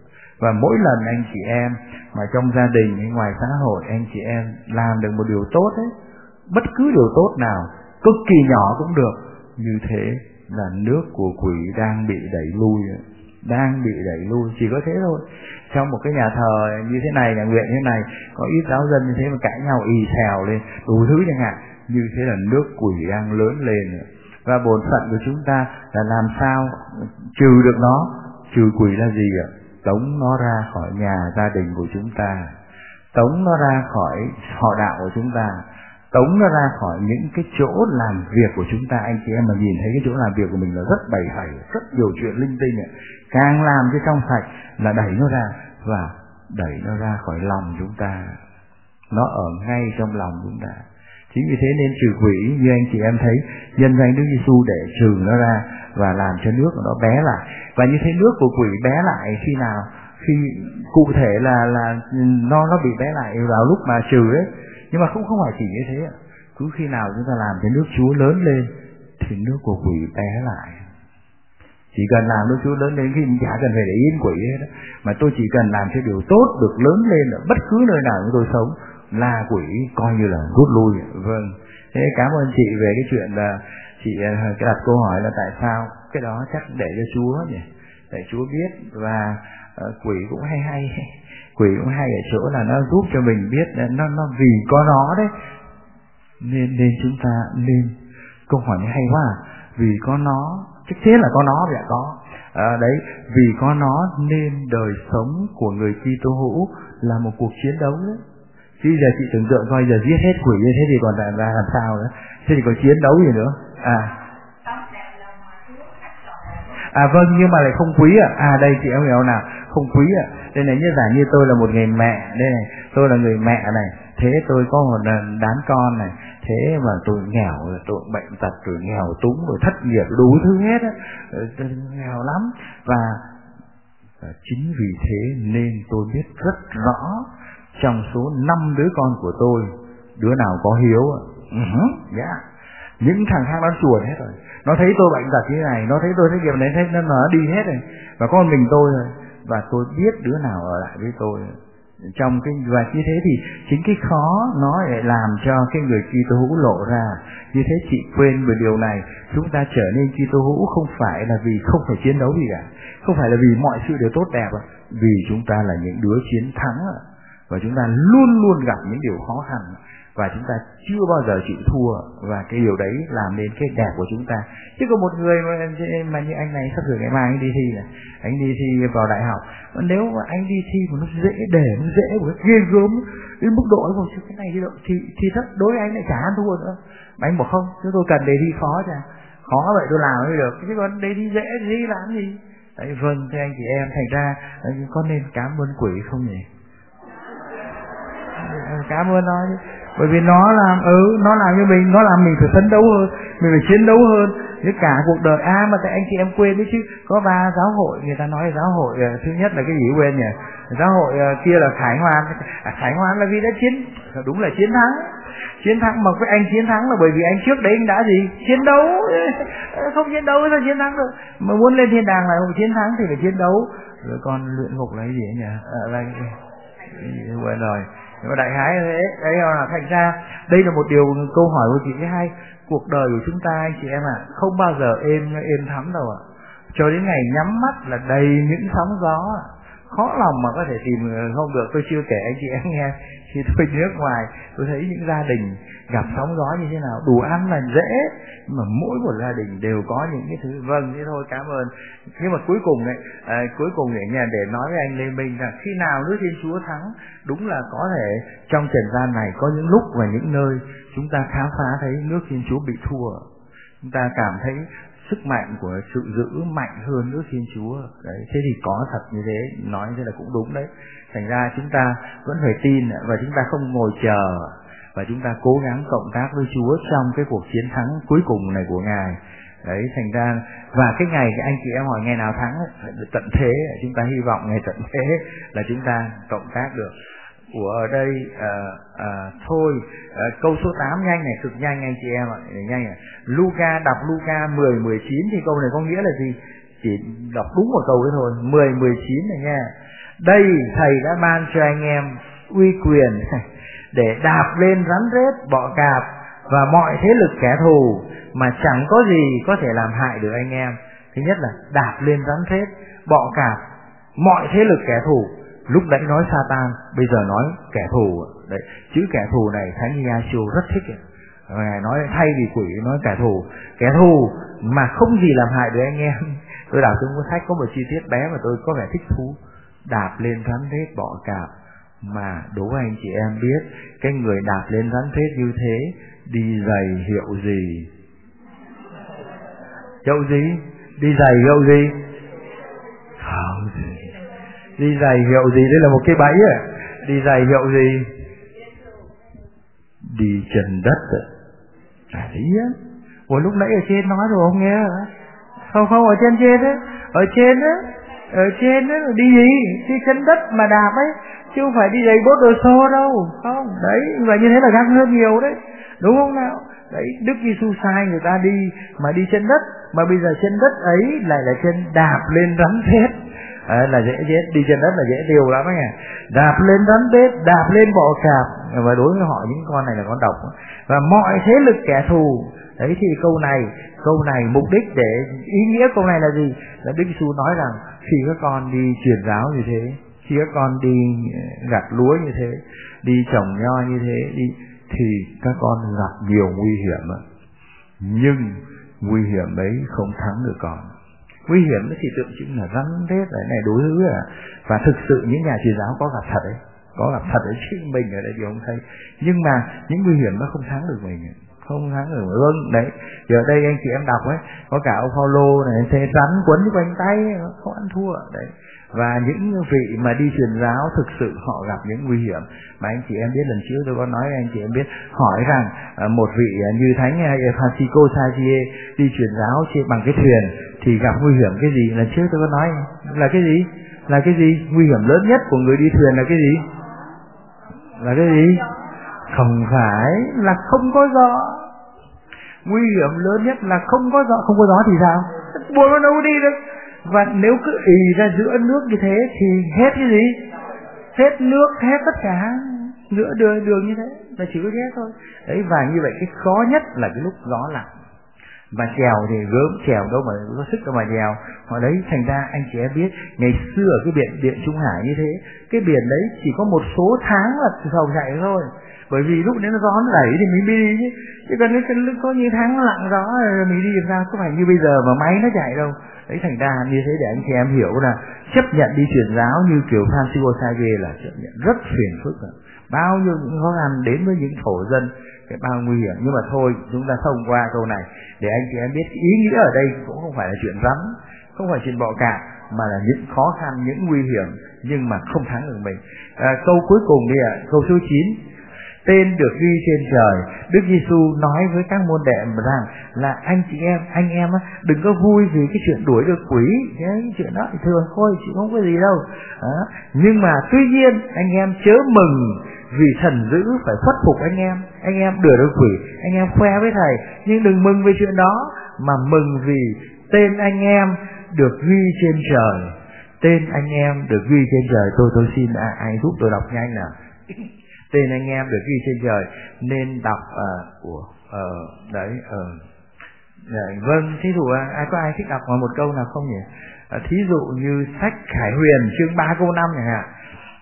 Và mỗi lần anh chị em mà trong gia đình hay ngoài xã hội anh chị em làm được một điều tốt ấy, bất cứ điều tốt nào, cực kỳ nhỏ cũng được, như thế là nước của quỷ đang bị đẩy lui, đang bị đẩy lui, chỉ có thế thôi. Trong một cái nhà thờ như thế này, nhà nguyện như thế này, có ít giáo dân như thế mà cãi nhau ì xèo lên, đủ thứ chẳng hạn, như thế là nước quỷ đang lớn lên. Và bổn phận của chúng ta là làm sao trừ được nó. Trừ quỷ là gì ạ? Tống nó ra khỏi nhà gia đình của chúng ta, tống nó ra khỏi họ đạo của chúng ta, tống nó ra khỏi những cái chỗ làm việc của chúng ta. Anh chị em mà nhìn thấy cái chỗ làm việc của mình là rất bầy hầy, rất nhiều chuyện linh tinh, càng làm cho trong sạch là đẩy nó ra, và đẩy nó ra khỏi lòng chúng ta, nó ở ngay trong lòng chúng ta. Chính vì thế nên trừ quỷ, như anh chị em thấy nhân danh Đức Giêsu để trừ nó ra và làm cho nước nó bé lại. Và như thế nước của quỷ bé lại khi nào? Khi cụ thể là là nó nó bị bé lại vào lúc mà trừ đấy. Nhưng mà không không phải chỉ như thế ạ. Cứ khi nào chúng ta làm cho nước Chúa lớn lên thì nước của quỷ bé lại. Chỉ cần làm nước Chúa lớn lên khi mình chả cần phải để yên quỷ hết đó. Mà tôi chỉ cần làm cho điều tốt được lớn lên ở bất cứ nơi nào chúng tôi sống là quỷ coi như là rút lui. Vâng. Thế cảm ơn chị về cái chuyện là chị đặt câu hỏi là tại sao, cái đó chắc để cho Chúa nhỉ, để Chúa biết. Và uh, quỷ cũng hay hay Quỷ cũng hay ở chỗ là nó giúp cho mình biết nó nó vì có nó đấy nên nên chúng ta nên. Câu hỏi này hay quá à. Vì có nó, chắc thế là có nó vậy có. À, đấy, vì có nó nên đời sống của người Kitô hữu là một cuộc chiến đấu đấy. Chứ giờ chị tưởng tượng coi, giờ giết hết quỷ như thế thì còn là làm sao nữa? Thế thì còn chiến đấu gì nữa? À, à vâng, nhưng mà lại không quý à? À đây chị em hiểu nào, không quý à? Đây này, như giả như tôi là một người mẹ, đây này, tôi là người mẹ này, thế tôi có một đám con này, thế mà tôi nghèo, tôi bệnh tật, rồi nghèo túng, rồi thất nghiệp, đủ thứ hết á, nghèo lắm. Và, và chính vì thế nên tôi biết rất rõ trong số năm đứa con của tôi, đứa nào có hiếu ạ? Uh-huh, yeah. Những thằng khác nó chuồn hết rồi. Nó thấy tôi bệnh tật như thế này, nó thấy tôi thấy nghiệp này, thấy nó, nó đi hết rồi. Và con mình tôi rồi. Và tôi biết đứa nào ở lại với tôi. Trong cái và như thế thì chính cái khó nó lại làm cho cái người Kitô hữu lộ ra. Như thế chị quên về điều này, chúng ta trở nên Kitô hữu không phải là vì không phải chiến đấu gì cả, không phải là vì mọi sự đều tốt đẹp, vì chúng ta là những đứa chiến thắng, và chúng ta luôn luôn gặp những điều khó khăn, và chúng ta chưa bao giờ chịu thua, và cái điều đấy làm nên cái đẹp của chúng ta. Chứ có một người mà, mà như anh này sắp sửa ngày mai anh đi thi này, anh đi thi vào đại học, nếu mà anh đi thi mà nó dễ để nó dễ với ghê gớm đến mức độ ấy, cái này thì thì, thì rất đối với anh lại chả ăn thua nữa. Mà anh bảo không, chúng tôi cần đề thi khó chứ, khó vậy tôi làm mới được, chứ còn đề thi dễ thì làm gì. Đấy, vâng, thưa anh chị em, thành ra có nên cảm ơn quỷ không nhỉ? Cảm ơn nó chứ. Bởi vì nó làm ừ nó làm như mình, nó làm mình phải phấn đấu hơn, mình phải chiến đấu hơn với cả cuộc đời. À mà tại anh chị em quên đấy chứ, có ba giáo hội, người ta nói giáo hội thứ nhất là cái gì quên nhỉ? Giáo hội kia là Khải Hoàn. À, Khải Hoàn là vì đã chiến, đúng là chiến thắng, chiến thắng. Mà cái anh chiến thắng là bởi vì anh trước đấy anh đã gì? Chiến đấu. Không chiến đấu sao chiến thắng được? Mà muốn lên thiên đàng là một chiến thắng thì phải chiến đấu. Rồi còn luyện ngục là cái gì nhỉ? À, là quên rồi. Nhưng mà đại khái thế, đấy là thành ra đây là một điều câu hỏi của chị hay. Cuộc đời của chúng ta anh chị em ạ, à, không bao giờ êm êm thắm đâu ạ. À. Cho đến ngày nhắm mắt là đầy những sóng gió, khó lòng mà có thể tìm không được. Tôi chưa kể anh chị em nghe, khi tôi đi nước ngoài tôi thấy những gia đình gặp sóng gió như thế nào. Đủ ăn là dễ, mà mỗi một gia đình đều có những cái thứ. Vâng, thế thôi, cảm ơn. Nhưng mà cuối cùng đấy, à, cuối cùng để nhà để nói với anh Lê Minh rằng khi nào nước Thiên Chúa thắng, đúng là có thể trong trần gian này có những lúc và những nơi chúng ta khám phá thấy nước Thiên Chúa bị thua, chúng ta cảm thấy sức mạnh của sự giữ mạnh hơn nước Thiên Chúa. Đấy, thế thì có thật như thế, nói thế là cũng đúng đấy. Thành ra chúng ta vẫn phải tin, và chúng ta không ngồi chờ, và chúng ta cố gắng cộng tác với Chúa trong cái cuộc chiến thắng cuối cùng này của Ngài. Đấy, thành ra và cái ngày cái anh chị em hỏi ngày nào thắng ấy, tận thế, chúng ta hy vọng ngày tận thế là chúng ta cộng tác được. Của ở đây à, à, thôi à, câu số tám nhanh này, cực nhanh anh chị em ạ, nhanh à. Luca, đọc Luca mười mười chín thì câu này có nghĩa là gì? Chỉ đọc đúng một câu đấy thôi, mười mười chín này nha. Đây thầy đã ban cho anh em uy quyền để đạp lên rắn rết, bọ cạp và mọi thế lực kẻ thù, mà chẳng có gì có thể làm hại được anh em. Thứ nhất là đạp lên rắn rết, bọ cạp, mọi thế lực kẻ thù. Lúc nãy nói Satan, bây giờ nói kẻ thù. Đấy, chữ kẻ thù này Thánh Giê-xu rất thích. Ngài nói thay vì quỷ nói kẻ thù, kẻ thù mà không gì làm hại được anh em. Tôi đọc trong cuốn sách có một chi tiết bé mà tôi có vẻ thích thú. Đạp lên rắn rết bọ cạp, mà đố anh chị em biết cái người đạp lên rắn rết như thế đi giày hiệu gì? Hiệu gì? Đi giày hiệu gì? Không gì. Đi giày hiệu gì? Đây là một cái bẫy à? Đi giày hiệu gì? Đi chân đất à? À đấy á. Ủa lúc nãy ở trên nói rồi không nghe hả? Không không, ở trên trên á. Ở trên á. Ở trên á, đi gì? Đi chân đất mà đạp ấy. Chứ không phải đi giày bốt đồ xô đâu. Không, đấy, và như thế là khác hơn nhiều đấy. Đúng không nào? Đấy, Đức Giê-xu sai người ta đi mà đi chân đất, mà bây giờ chân đất ấy lại là chân đạp lên rắn rết. À, là dễ dễ đi chân đất là dễ điều lắm ấy. Đạp lên rắn rết, đạp lên bọ cạp, và đối với họ những con này là con độc, và mọi thế lực kẻ thù. Đấy thì câu này, câu này mục đích để ý nghĩa câu này là gì? Là Đức Giê-xu nói rằng khi các con đi truyền giáo như thế, khi các con đi gặt lúa như thế, đi trồng nho như thế đi, thì các con gặp nhiều nguy hiểm ạ. Nhưng nguy hiểm đấy không thắng được con. Nguy hiểm nó chỉ tượng trưng là rắn rết này, này đối thứ à. Và thực sự những nhà truyền giáo có gặp thật đấy, có gặp thật đấy, chứ mình ở đây thì không thấy. Nhưng mà những nguy hiểm nó không thắng được mình, không thắng được vâng đấy. Giờ đây anh chị em đọc ấy, có cả ông Phaolô này, thế rắn quấn quanh tay không ăn thua đấy. Và những vị mà đi truyền giáo thực sự họ gặp những nguy hiểm mà anh chị em biết. Lần trước tôi có nói anh chị em biết, hỏi rằng một vị như Thánh Francisco Xavier đi truyền giáo trên bằng cái thuyền thì gặp nguy hiểm cái gì. Lần trước tôi có nói là cái gì, là cái gì nguy hiểm lớn nhất của người đi thuyền là cái gì, là cái gì? Không phải là không có gió. Nguy hiểm lớn nhất là không có gió. Không có gió thì sao? Buồn nó đâu đi được. Và nếu cứ ì ra giữa nước như thế thì hết cái gì? Hết nước, hết tất cả giữa đường, đường như thế là chỉ có hết thôi. Đấy, và như vậy cái khó nhất là cái lúc gió lặng. Và chèo thì gớm, chèo đâu mà có sức đâu mà chèo. Họ đấy, thành ra anh chị em biết, ngày xưa ở cái biển Điện Trung Hải như thế, cái biển đấy chỉ có một số tháng là thầu chạy thôi. Bởi vì lúc đấy nó gió nó đẩy thì mình đi chứ. Chứ còn nếu có như tháng lặng gió rồi mình đi làm sao, có phải như bây giờ mà máy nó chạy đâu. Đấy, thành ra như thế để anh chị em hiểu là chấp nhận đi truyền giáo như kiểu Francisco Xavier là chấp nhận rất phiền phức. Bao nhiêu những khó khăn đến với những thổ dân, cái bao nguy hiểm. Nhưng mà thôi, chúng ta thông qua câu này để anh chị em biết ý nghĩa ở đây cũng không phải là chuyện rắn, không phải chuyện bọ cạp, mà là những khó khăn, những nguy hiểm nhưng mà không thắng được mình. À, câu cuối cùng đi ạ, à, câu số chín. Tên được ghi trên trời. Đức Giêsu nói với các môn đệ rằng là anh chị em, anh em đừng có vui vì cái chuyện đuổi được quỷ, cái chuyện đó thì thường thôi, chứ không có gì đâu. À, nhưng mà tuy nhiên anh em chớ mừng vì thần dữ phải khuất phục anh em. Anh em đuổi được quỷ, anh em khoe với thầy, nhưng đừng mừng về chuyện đó, mà mừng vì tên anh em được ghi trên trời. Tên anh em được ghi trên trời. Tôi tôi xin à, ai giúp tôi đọc nhanh nào. Tên anh em được ghi trên trời, nên đọc uh, của uh, đấy uh, đấy, vâng. Thí dụ uh, ai có ai thích đọc một câu nào không nhỉ? Uh, thí dụ như sách Khải Huyền chương ba câu năm chẳng hạn.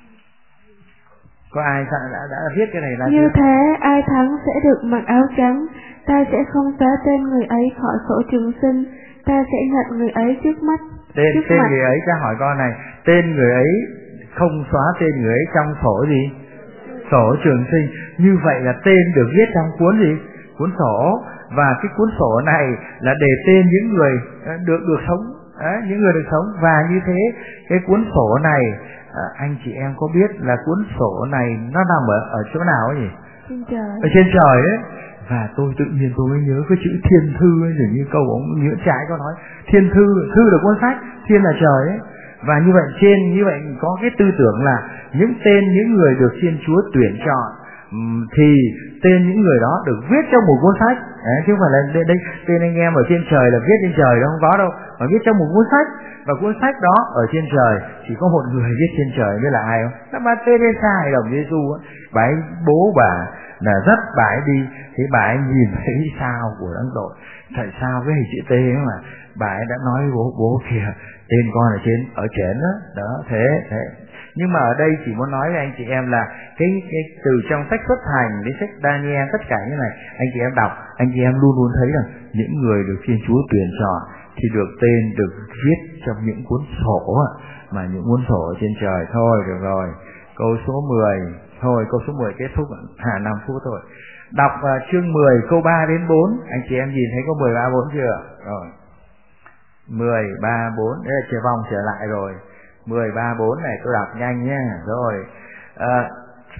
Có ai đã, đã, đã viết cái này là như chưa? Thế ai thắng sẽ được mặc áo trắng. Ta sẽ không xóa tên người ấy khỏi sổ trường sinh. Ta sẽ nhận người ấy trước mắt. Tên trước tên mặt. người ấy, cha hỏi con này, tên người ấy không xóa tên người ấy trong sổ gì? Sổ trường sinh. Như vậy là tên được viết trong cuốn gì? Cuốn sổ. Và cái cuốn sổ này là để tên những người được được sống, đấy, những người được sống. Và như thế cái cuốn sổ này à, anh chị em có biết là cuốn sổ này nó nằm ở ở chỗ nào ấy nhỉ? Trên trời. Ở trên trời ấy. Và tôi tự nhiên tôi mới nhớ cái chữ thiên thư ấy, dường như câu ông Nguyễn Trãi có nói thiên thư, thư là cuốn sách, thiên là trời ấy. Và như vậy trên như vậy có cái tư tưởng là những tên những người được Thiên Chúa tuyển chọn thì tên những người đó được viết trong một cuốn sách. Đấy, chứ không phải là đây, đây tên anh em ở trên trời là viết trên trời đâu, không có đâu, mà viết trong một cuốn sách. Và cuốn sách đó ở trên trời chỉ có một người viết trên trời, biết là ai không? Là bà Teresa hay đồng Giêsu á. Bà ấy, bố bà là rất bà ấy đi, thì bà ấy nhìn thấy sao của đấng tội, tại sao cái hình chữ T mà bà ấy đã nói với bố, bố kìa tên con ở trên ở trên đó, đó thế thế. Nhưng mà ở đây chỉ muốn nói với anh chị em là cái, cái từ trong sách Xuất Hành đến sách Daniel, tất cả như này anh chị em đọc, anh chị em luôn luôn thấy rằng những người được Thiên Chúa tuyển chọn thì được tên được viết trong những cuốn sổ, mà những cuốn sổ ở trên trời. Thôi được rồi, câu số mười thôi, câu số mười kết thúc, hà năm phút thôi. Đọc uh, chương mười câu ba đến bốn, anh chị em nhìn thấy có mười ba bốn chưa? Rồi. mười ba bốn, đây là trở vòng trở lại rồi. mười ba bốn này tôi đọc nhanh nhé. Rồi. À,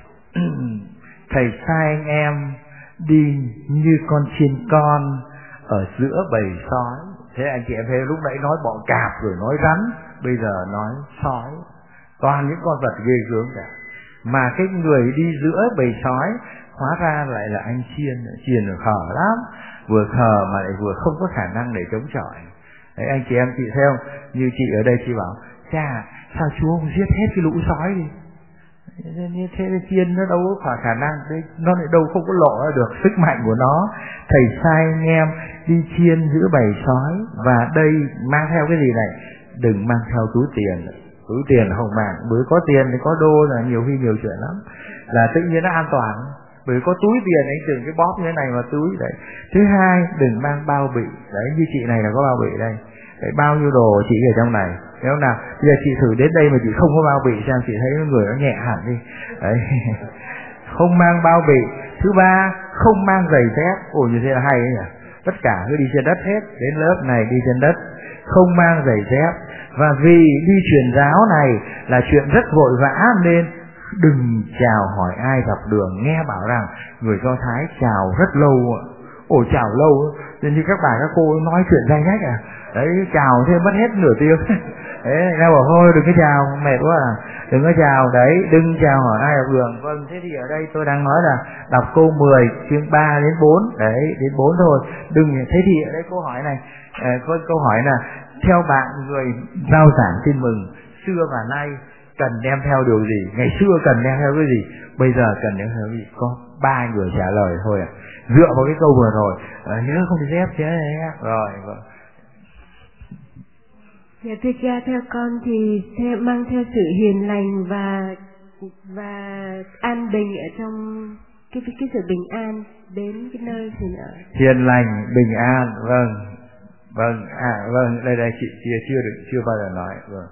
thầy sai anh em đi như con chiên con ở giữa bầy sói. Thế anh chị em thấy lúc nãy nói bọ cạp rồi nói rắn, bây giờ nói sói. Toàn những con vật ghê gớm cả. Mà cái người đi giữa bầy sói hóa ra lại là anh chiên. Chiên là khờ lắm, vừa khờ mà lại vừa không có khả năng để chống chọi. Đấy, anh chị em chị thấy không? Như chị ở đây chị bảo, cha sao Chúa không giết hết cái lũ sói đi? Như thế thì chiên nó đâu có khả năng, nó lại đâu không có lộ ra được sức mạnh của nó. Thầy sai anh em đi chiên giữa bầy sói, và đây mang theo cái gì này? Đừng mang theo túi tiền, túi tiền không màng, bởi có tiền thì có đô là nhiều khi nhiều chuyện lắm, là tự nhiên nó an toàn, bởi có túi tiền anh tưởng cái bóp như thế này mà túi đấy. Thứ hai, đừng mang bao bì, đấy như chị này là có bao bì đây, đấy, bao nhiêu đồ chị ở trong này, thấy không nào? Bây giờ chị thử đến đây mà chị không có bao bì xem, chị thấy người nó nhẹ hẳn đi, đấy. Không mang bao bì. Thứ ba, không mang giày dép. Ồ, như thế là hay ấy nhỉ. Tất cả cứ đi trên đất hết, đến lớp này đi trên đất, không mang giày dép. Và vì đi truyền giáo này là chuyện rất vội vã nên đừng chào hỏi ai gặp đường. Nghe bảo rằng người Do Thái chào rất lâu. Ồ, chào lâu, nên như các bà các cô nói chuyện dai nhách à. Đấy, chào thêm mất hết nửa tiếng. Đấy, ra bảo thôi đừng có chào, mệt quá à. Đừng có chào, đấy, đừng chào hỏi ai gặp đường. Vâng, thế thì ở đây tôi đang nói là đọc câu mười, chương ba đến bốn, đấy, đến bốn thôi. Đừng, thế thì ở đây câu hỏi này, à, có câu hỏi là theo bạn người rao giảng tin mừng xưa và nay cần đem theo điều gì? Ngày xưa cần đem theo cái gì? Bây giờ cần đem theo cái gì? Có ba người trả lời thôi à. Dựa vào cái câu vừa rồi, à, nhớ không đi dép chứ đấy. Rồi, vâng. Dạ thưa cha, theo con thì theo, mang theo sự hiền lành và và an bình ở trong cái cái sự bình an đến cái nơi mình ở. Hiền lành, bình an, vâng, vâng, à vâng, đây đây chị chưa chưa được chưa bao giờ nói, vâng.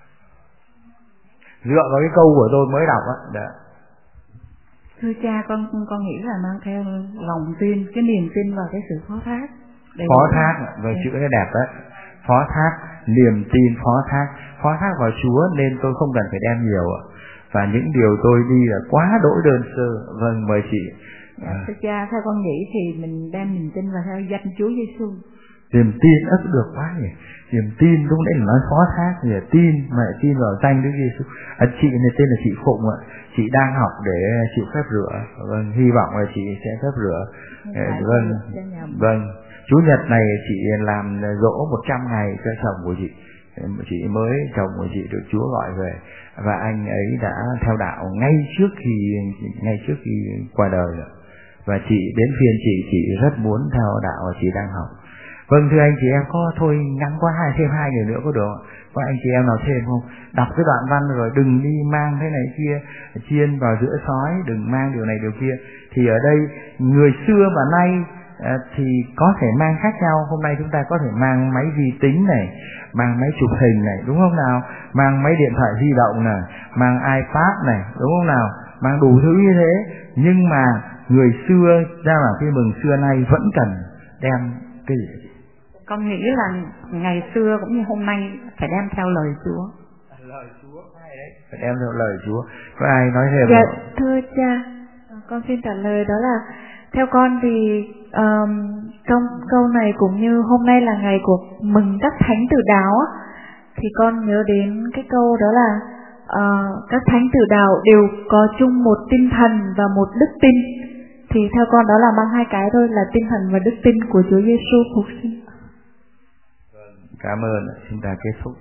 Dựa vào cái câu của tôi mới đọc á, đã. Thưa cha, con con nghĩ là mang theo lòng tin, cái niềm tin vào cái sự phó thác. Phó thác, và chữ cái đẹp đấy. Phó thác, niềm tin phó thác, phó thác vào Chúa nên tôi không cần phải đem nhiều ạ. Và những điều tôi đi là quá đỗi đơn sơ. Vâng, mời chị. Dạ, thưa cha, theo con nghĩ thì mình đem niềm tin vào theo danh Chúa Giêsu. Niềm tin ất được quá nhỉ. Niềm tin lúc nãy là nói phó thác, thì tin mà tin vào danh Đức Giêsu. À, chị này tên là chị Phụng ạ. Chị đang học để chịu phép rửa. Vâng, hy vọng là chị sẽ phép rửa. Vâng, vâng. Chủ nhật này chị làm dỗ một trăm ngày cho chồng của chị. Chị mới, chồng của chị được Chúa gọi về. Và anh ấy đã theo đạo ngay trước khi ngay trước khi qua đời. Và chị đến phiên chị, chị rất muốn theo đạo và chị đang học. Vâng, thưa anh chị em, có thôi ngắn quá, hai thêm hai người nữa có được không? Có anh chị em nào thêm không? Đọc cái đoạn văn rồi đừng đi mang thế này kia, chiên vào giữa sói, đừng mang điều này điều kia. Thì ở đây người xưa và nay À, thì có thể mang khác nhau. Hôm nay chúng ta có thể mang máy vi tính này, mang máy chụp hình này, đúng không nào? Mang máy điện thoại di động này, mang iPad này, đúng không nào? Mang đủ thứ như thế. Nhưng mà người xưa ra là cái mừng xưa nay vẫn cần đem cái gì? Con nghĩ là ngày xưa cũng như hôm nay phải đem theo lời Chúa. Lời Chúa hay đấy, phải đem theo lời Chúa. Có ai nói thêm dạ, không? Thưa cha, con xin trả lời đó là theo con thì um, trong câu này cũng như hôm nay là ngày của mừng các thánh tử đạo á, thì con nhớ đến cái câu đó là uh, các thánh tử đạo đều có chung một tinh thần và một đức tin. Thì theo con đó là mang hai cái thôi, là tinh thần và đức tin của Chúa Giêsu phục sinh. Cảm ơn, chúng ta kết thúc.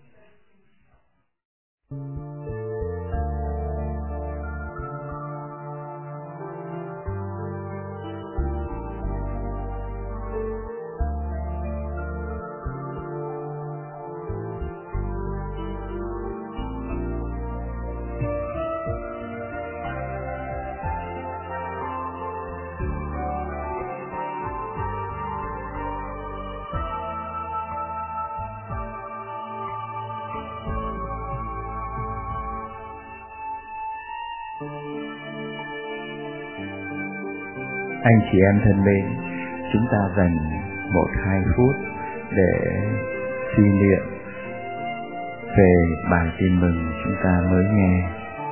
Anh chị em thân mến, chúng ta dành một hai phút để suy niệm về bài tin mừng chúng ta mới nghe.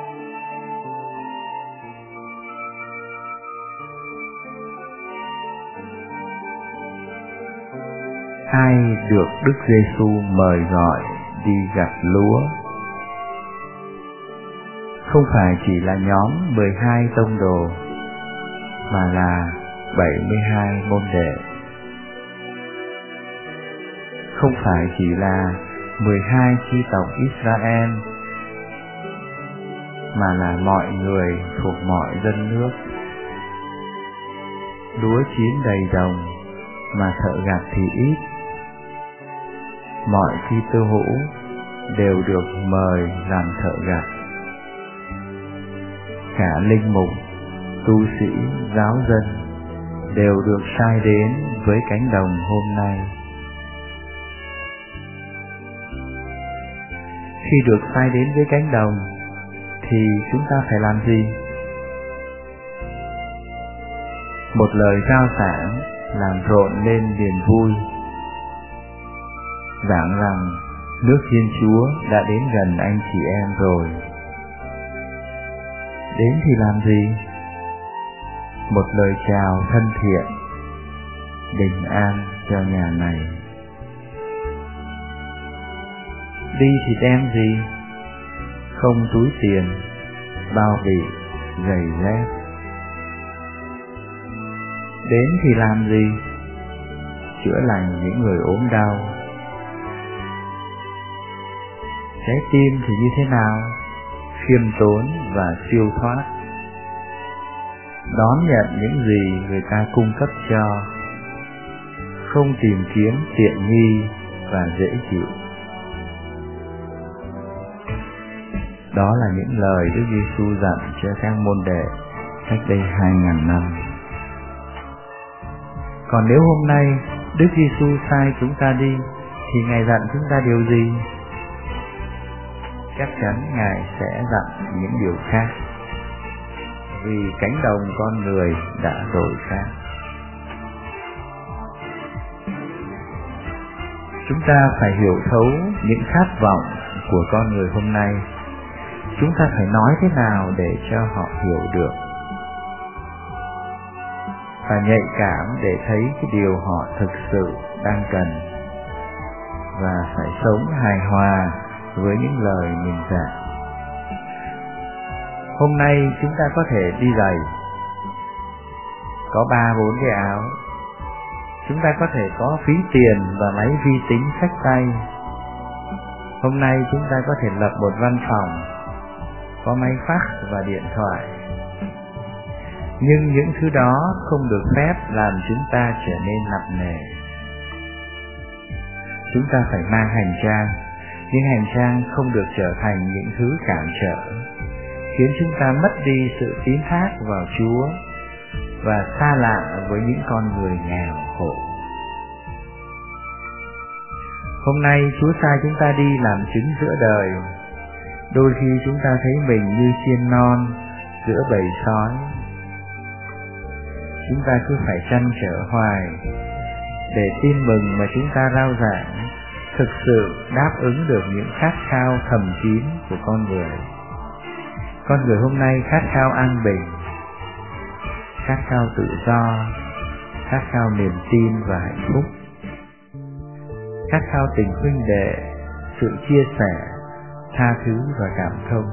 Ai được Đức Giêsu mời gọi đi gặt lúa? Không phải chỉ là nhóm mười hai tông đồ, mà là bảy mươi hai môn đệ. Không phải chỉ là mười hai chi tộc Israel, mà là mọi người thuộc mọi dân nước. Lúa chín đầy đồng, mà thợ gặt thì ít. Mọi Kitô hữu đều được mời làm thợ gặt. Cả linh mục, tu sĩ, giáo dân đều được sai đến với cánh đồng hôm nay. Khi được sai đến với cánh đồng thì chúng ta phải làm gì? Một lời rao giảng làm rộn lên niềm vui, giảng rằng nước Thiên Chúa đã đến gần anh chị em rồi. Đến thì làm gì? Một lời chào thân thiện, bình an cho nhà này. Đi thì đem gì? Không túi tiền, bao bì, giày dép. Đến thì làm gì? Chữa lành những người ốm đau. Trái tim thì như thế nào? Khiêm tốn và siêu thoát, đón nhận những gì người ta cung cấp cho, không tìm kiếm tiện nghi và dễ chịu. Đó là những lời Đức Giêsu dặn cho các môn đệ cách đây hai ngàn năm. Còn nếu hôm nay Đức Giêsu sai chúng ta đi thì Ngài dặn chúng ta điều gì? Chắc chắn Ngài sẽ dặn những điều khác, vì cánh đồng con người đã đổi khác. Chúng ta phải hiểu thấu những khát vọng của con người hôm nay. Chúng ta phải nói thế nào để cho họ hiểu được, và nhạy cảm để thấy cái điều họ thực sự đang cần, và phải sống hài hòa với những lời mình giảng. Hôm nay chúng ta có thể đi giày, có ba bốn cái áo. Chúng ta có thể có phí tiền và máy vi tính xách tay. Hôm nay chúng ta có thể lập một văn phòng, có máy fax và điện thoại. Nhưng những thứ đó không được phép làm chúng ta trở nên nặng nề. Chúng ta phải mang hành trang, nhưng hành trang không được trở thành những thứ cản trở, khiến chúng ta mất đi sự tín thác vào Chúa và xa lạ với những con người nghèo khổ. Hôm nay Chúa sai chúng ta đi làm chứng giữa đời. Đôi khi chúng ta thấy mình như chiên non giữa bầy sói. Chúng ta cứ phải trăn trở hoài để tin mừng mà chúng ta rao giảng thực sự đáp ứng được những khát khao thầm kín của con người. Con người hôm nay khát khao an bình, khát khao tự do, khát khao niềm tin và hạnh phúc, khát khao tình huynh đệ, sự chia sẻ, tha thứ và cảm thông.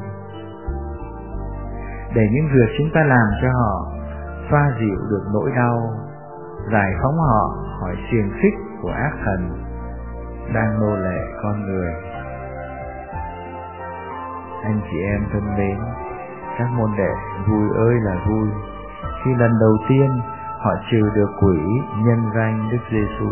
Để những việc chúng ta làm cho họ xoa dịu được nỗi đau, giải phóng họ khỏi xiềng xích của ác thần đang nô lệ con người. Anh chị em thân mến, các môn đệ vui ơi là vui khi lần đầu tiên họ trừ được quỷ nhân danh Đức Giêsu.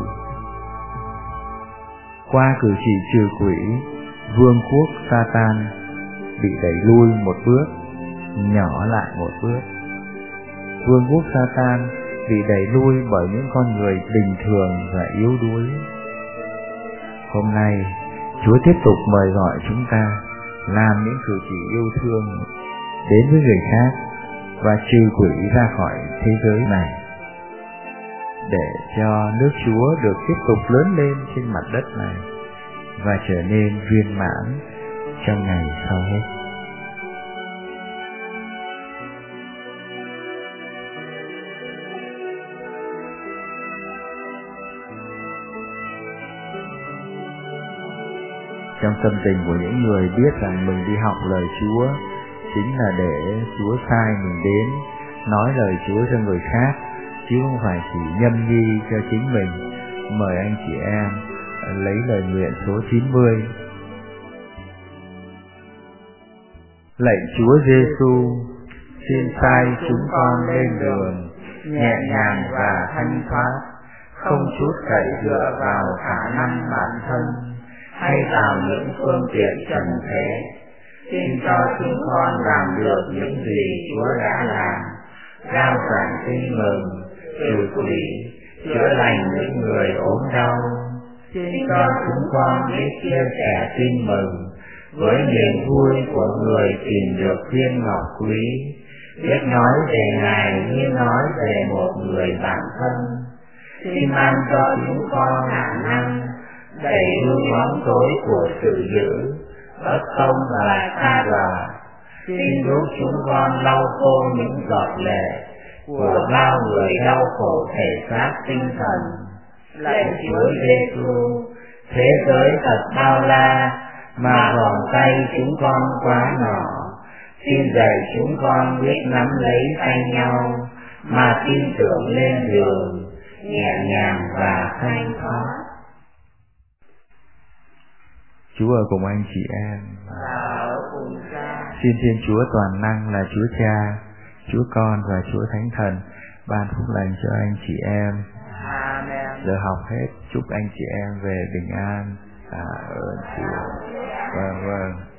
Qua cử chỉ trừ quỷ, vương quốc Satan bị đẩy lui một bước, nhỏ lại một bước. Vương quốc Satan bị đẩy lui bởi những con người bình thường và yếu đuối. Hôm nay, Chúa tiếp tục mời gọi chúng ta làm những cử chỉ yêu thương đến với người khác và trừ quỷ ra khỏi thế giới này, để cho nước Chúa được tiếp tục lớn lên trên mặt đất này và trở nên viên mãn trong ngày sau hết. Trong tâm tình của những người biết rằng mình đi học lời Chúa chính là để Chúa sai mình đến nói lời Chúa cho người khác, chứ không phải chỉ nhâm nhi cho chính mình. Mời anh chị em lấy lời nguyện số chín mươi. Lạy Chúa Giêsu, xin sai chúng con lên đường nhẹ nhàng và thanh thoát, không chút cậy dựa vào khả năng bản thân hay vào những phương tiện trần thế. Xin cho chúng con làm được những gì Chúa đã làm, rao giảng tin mừng, trừ quỷ, chữa lành những người ốm đau. Xin cho chúng con biết chia sẻ tin mừng với niềm vui của người tìm được viên ngọc quý, biết nói về Ngài như nói về một người bạn thân. Xin ban cho chúng con khả năng đẩy lui bóng tối của sự dữ, bất công và xa đọa. Xin giúp chúng con lau khô những giọt lệ của bao người đau khổ thể xác tinh thần. Lạy Chúa Giêsu, thế giới thật bao la mà vòng tay chúng con quá nhỏ. Xin dạy chúng con biết nắm lấy tay nhau mà tin tưởng lên đường, nhẹ nhàng và thanh thoát. Chúa ở cùng anh chị em. Xin Thiên Chúa toàn năng là Chúa Cha, Chúa Con và Chúa Thánh Thần ban phúc lành cho anh chị em. Amen. Giờ học hết, chúc anh chị em về bình an. À, ơn Chúa. Vâng vâng.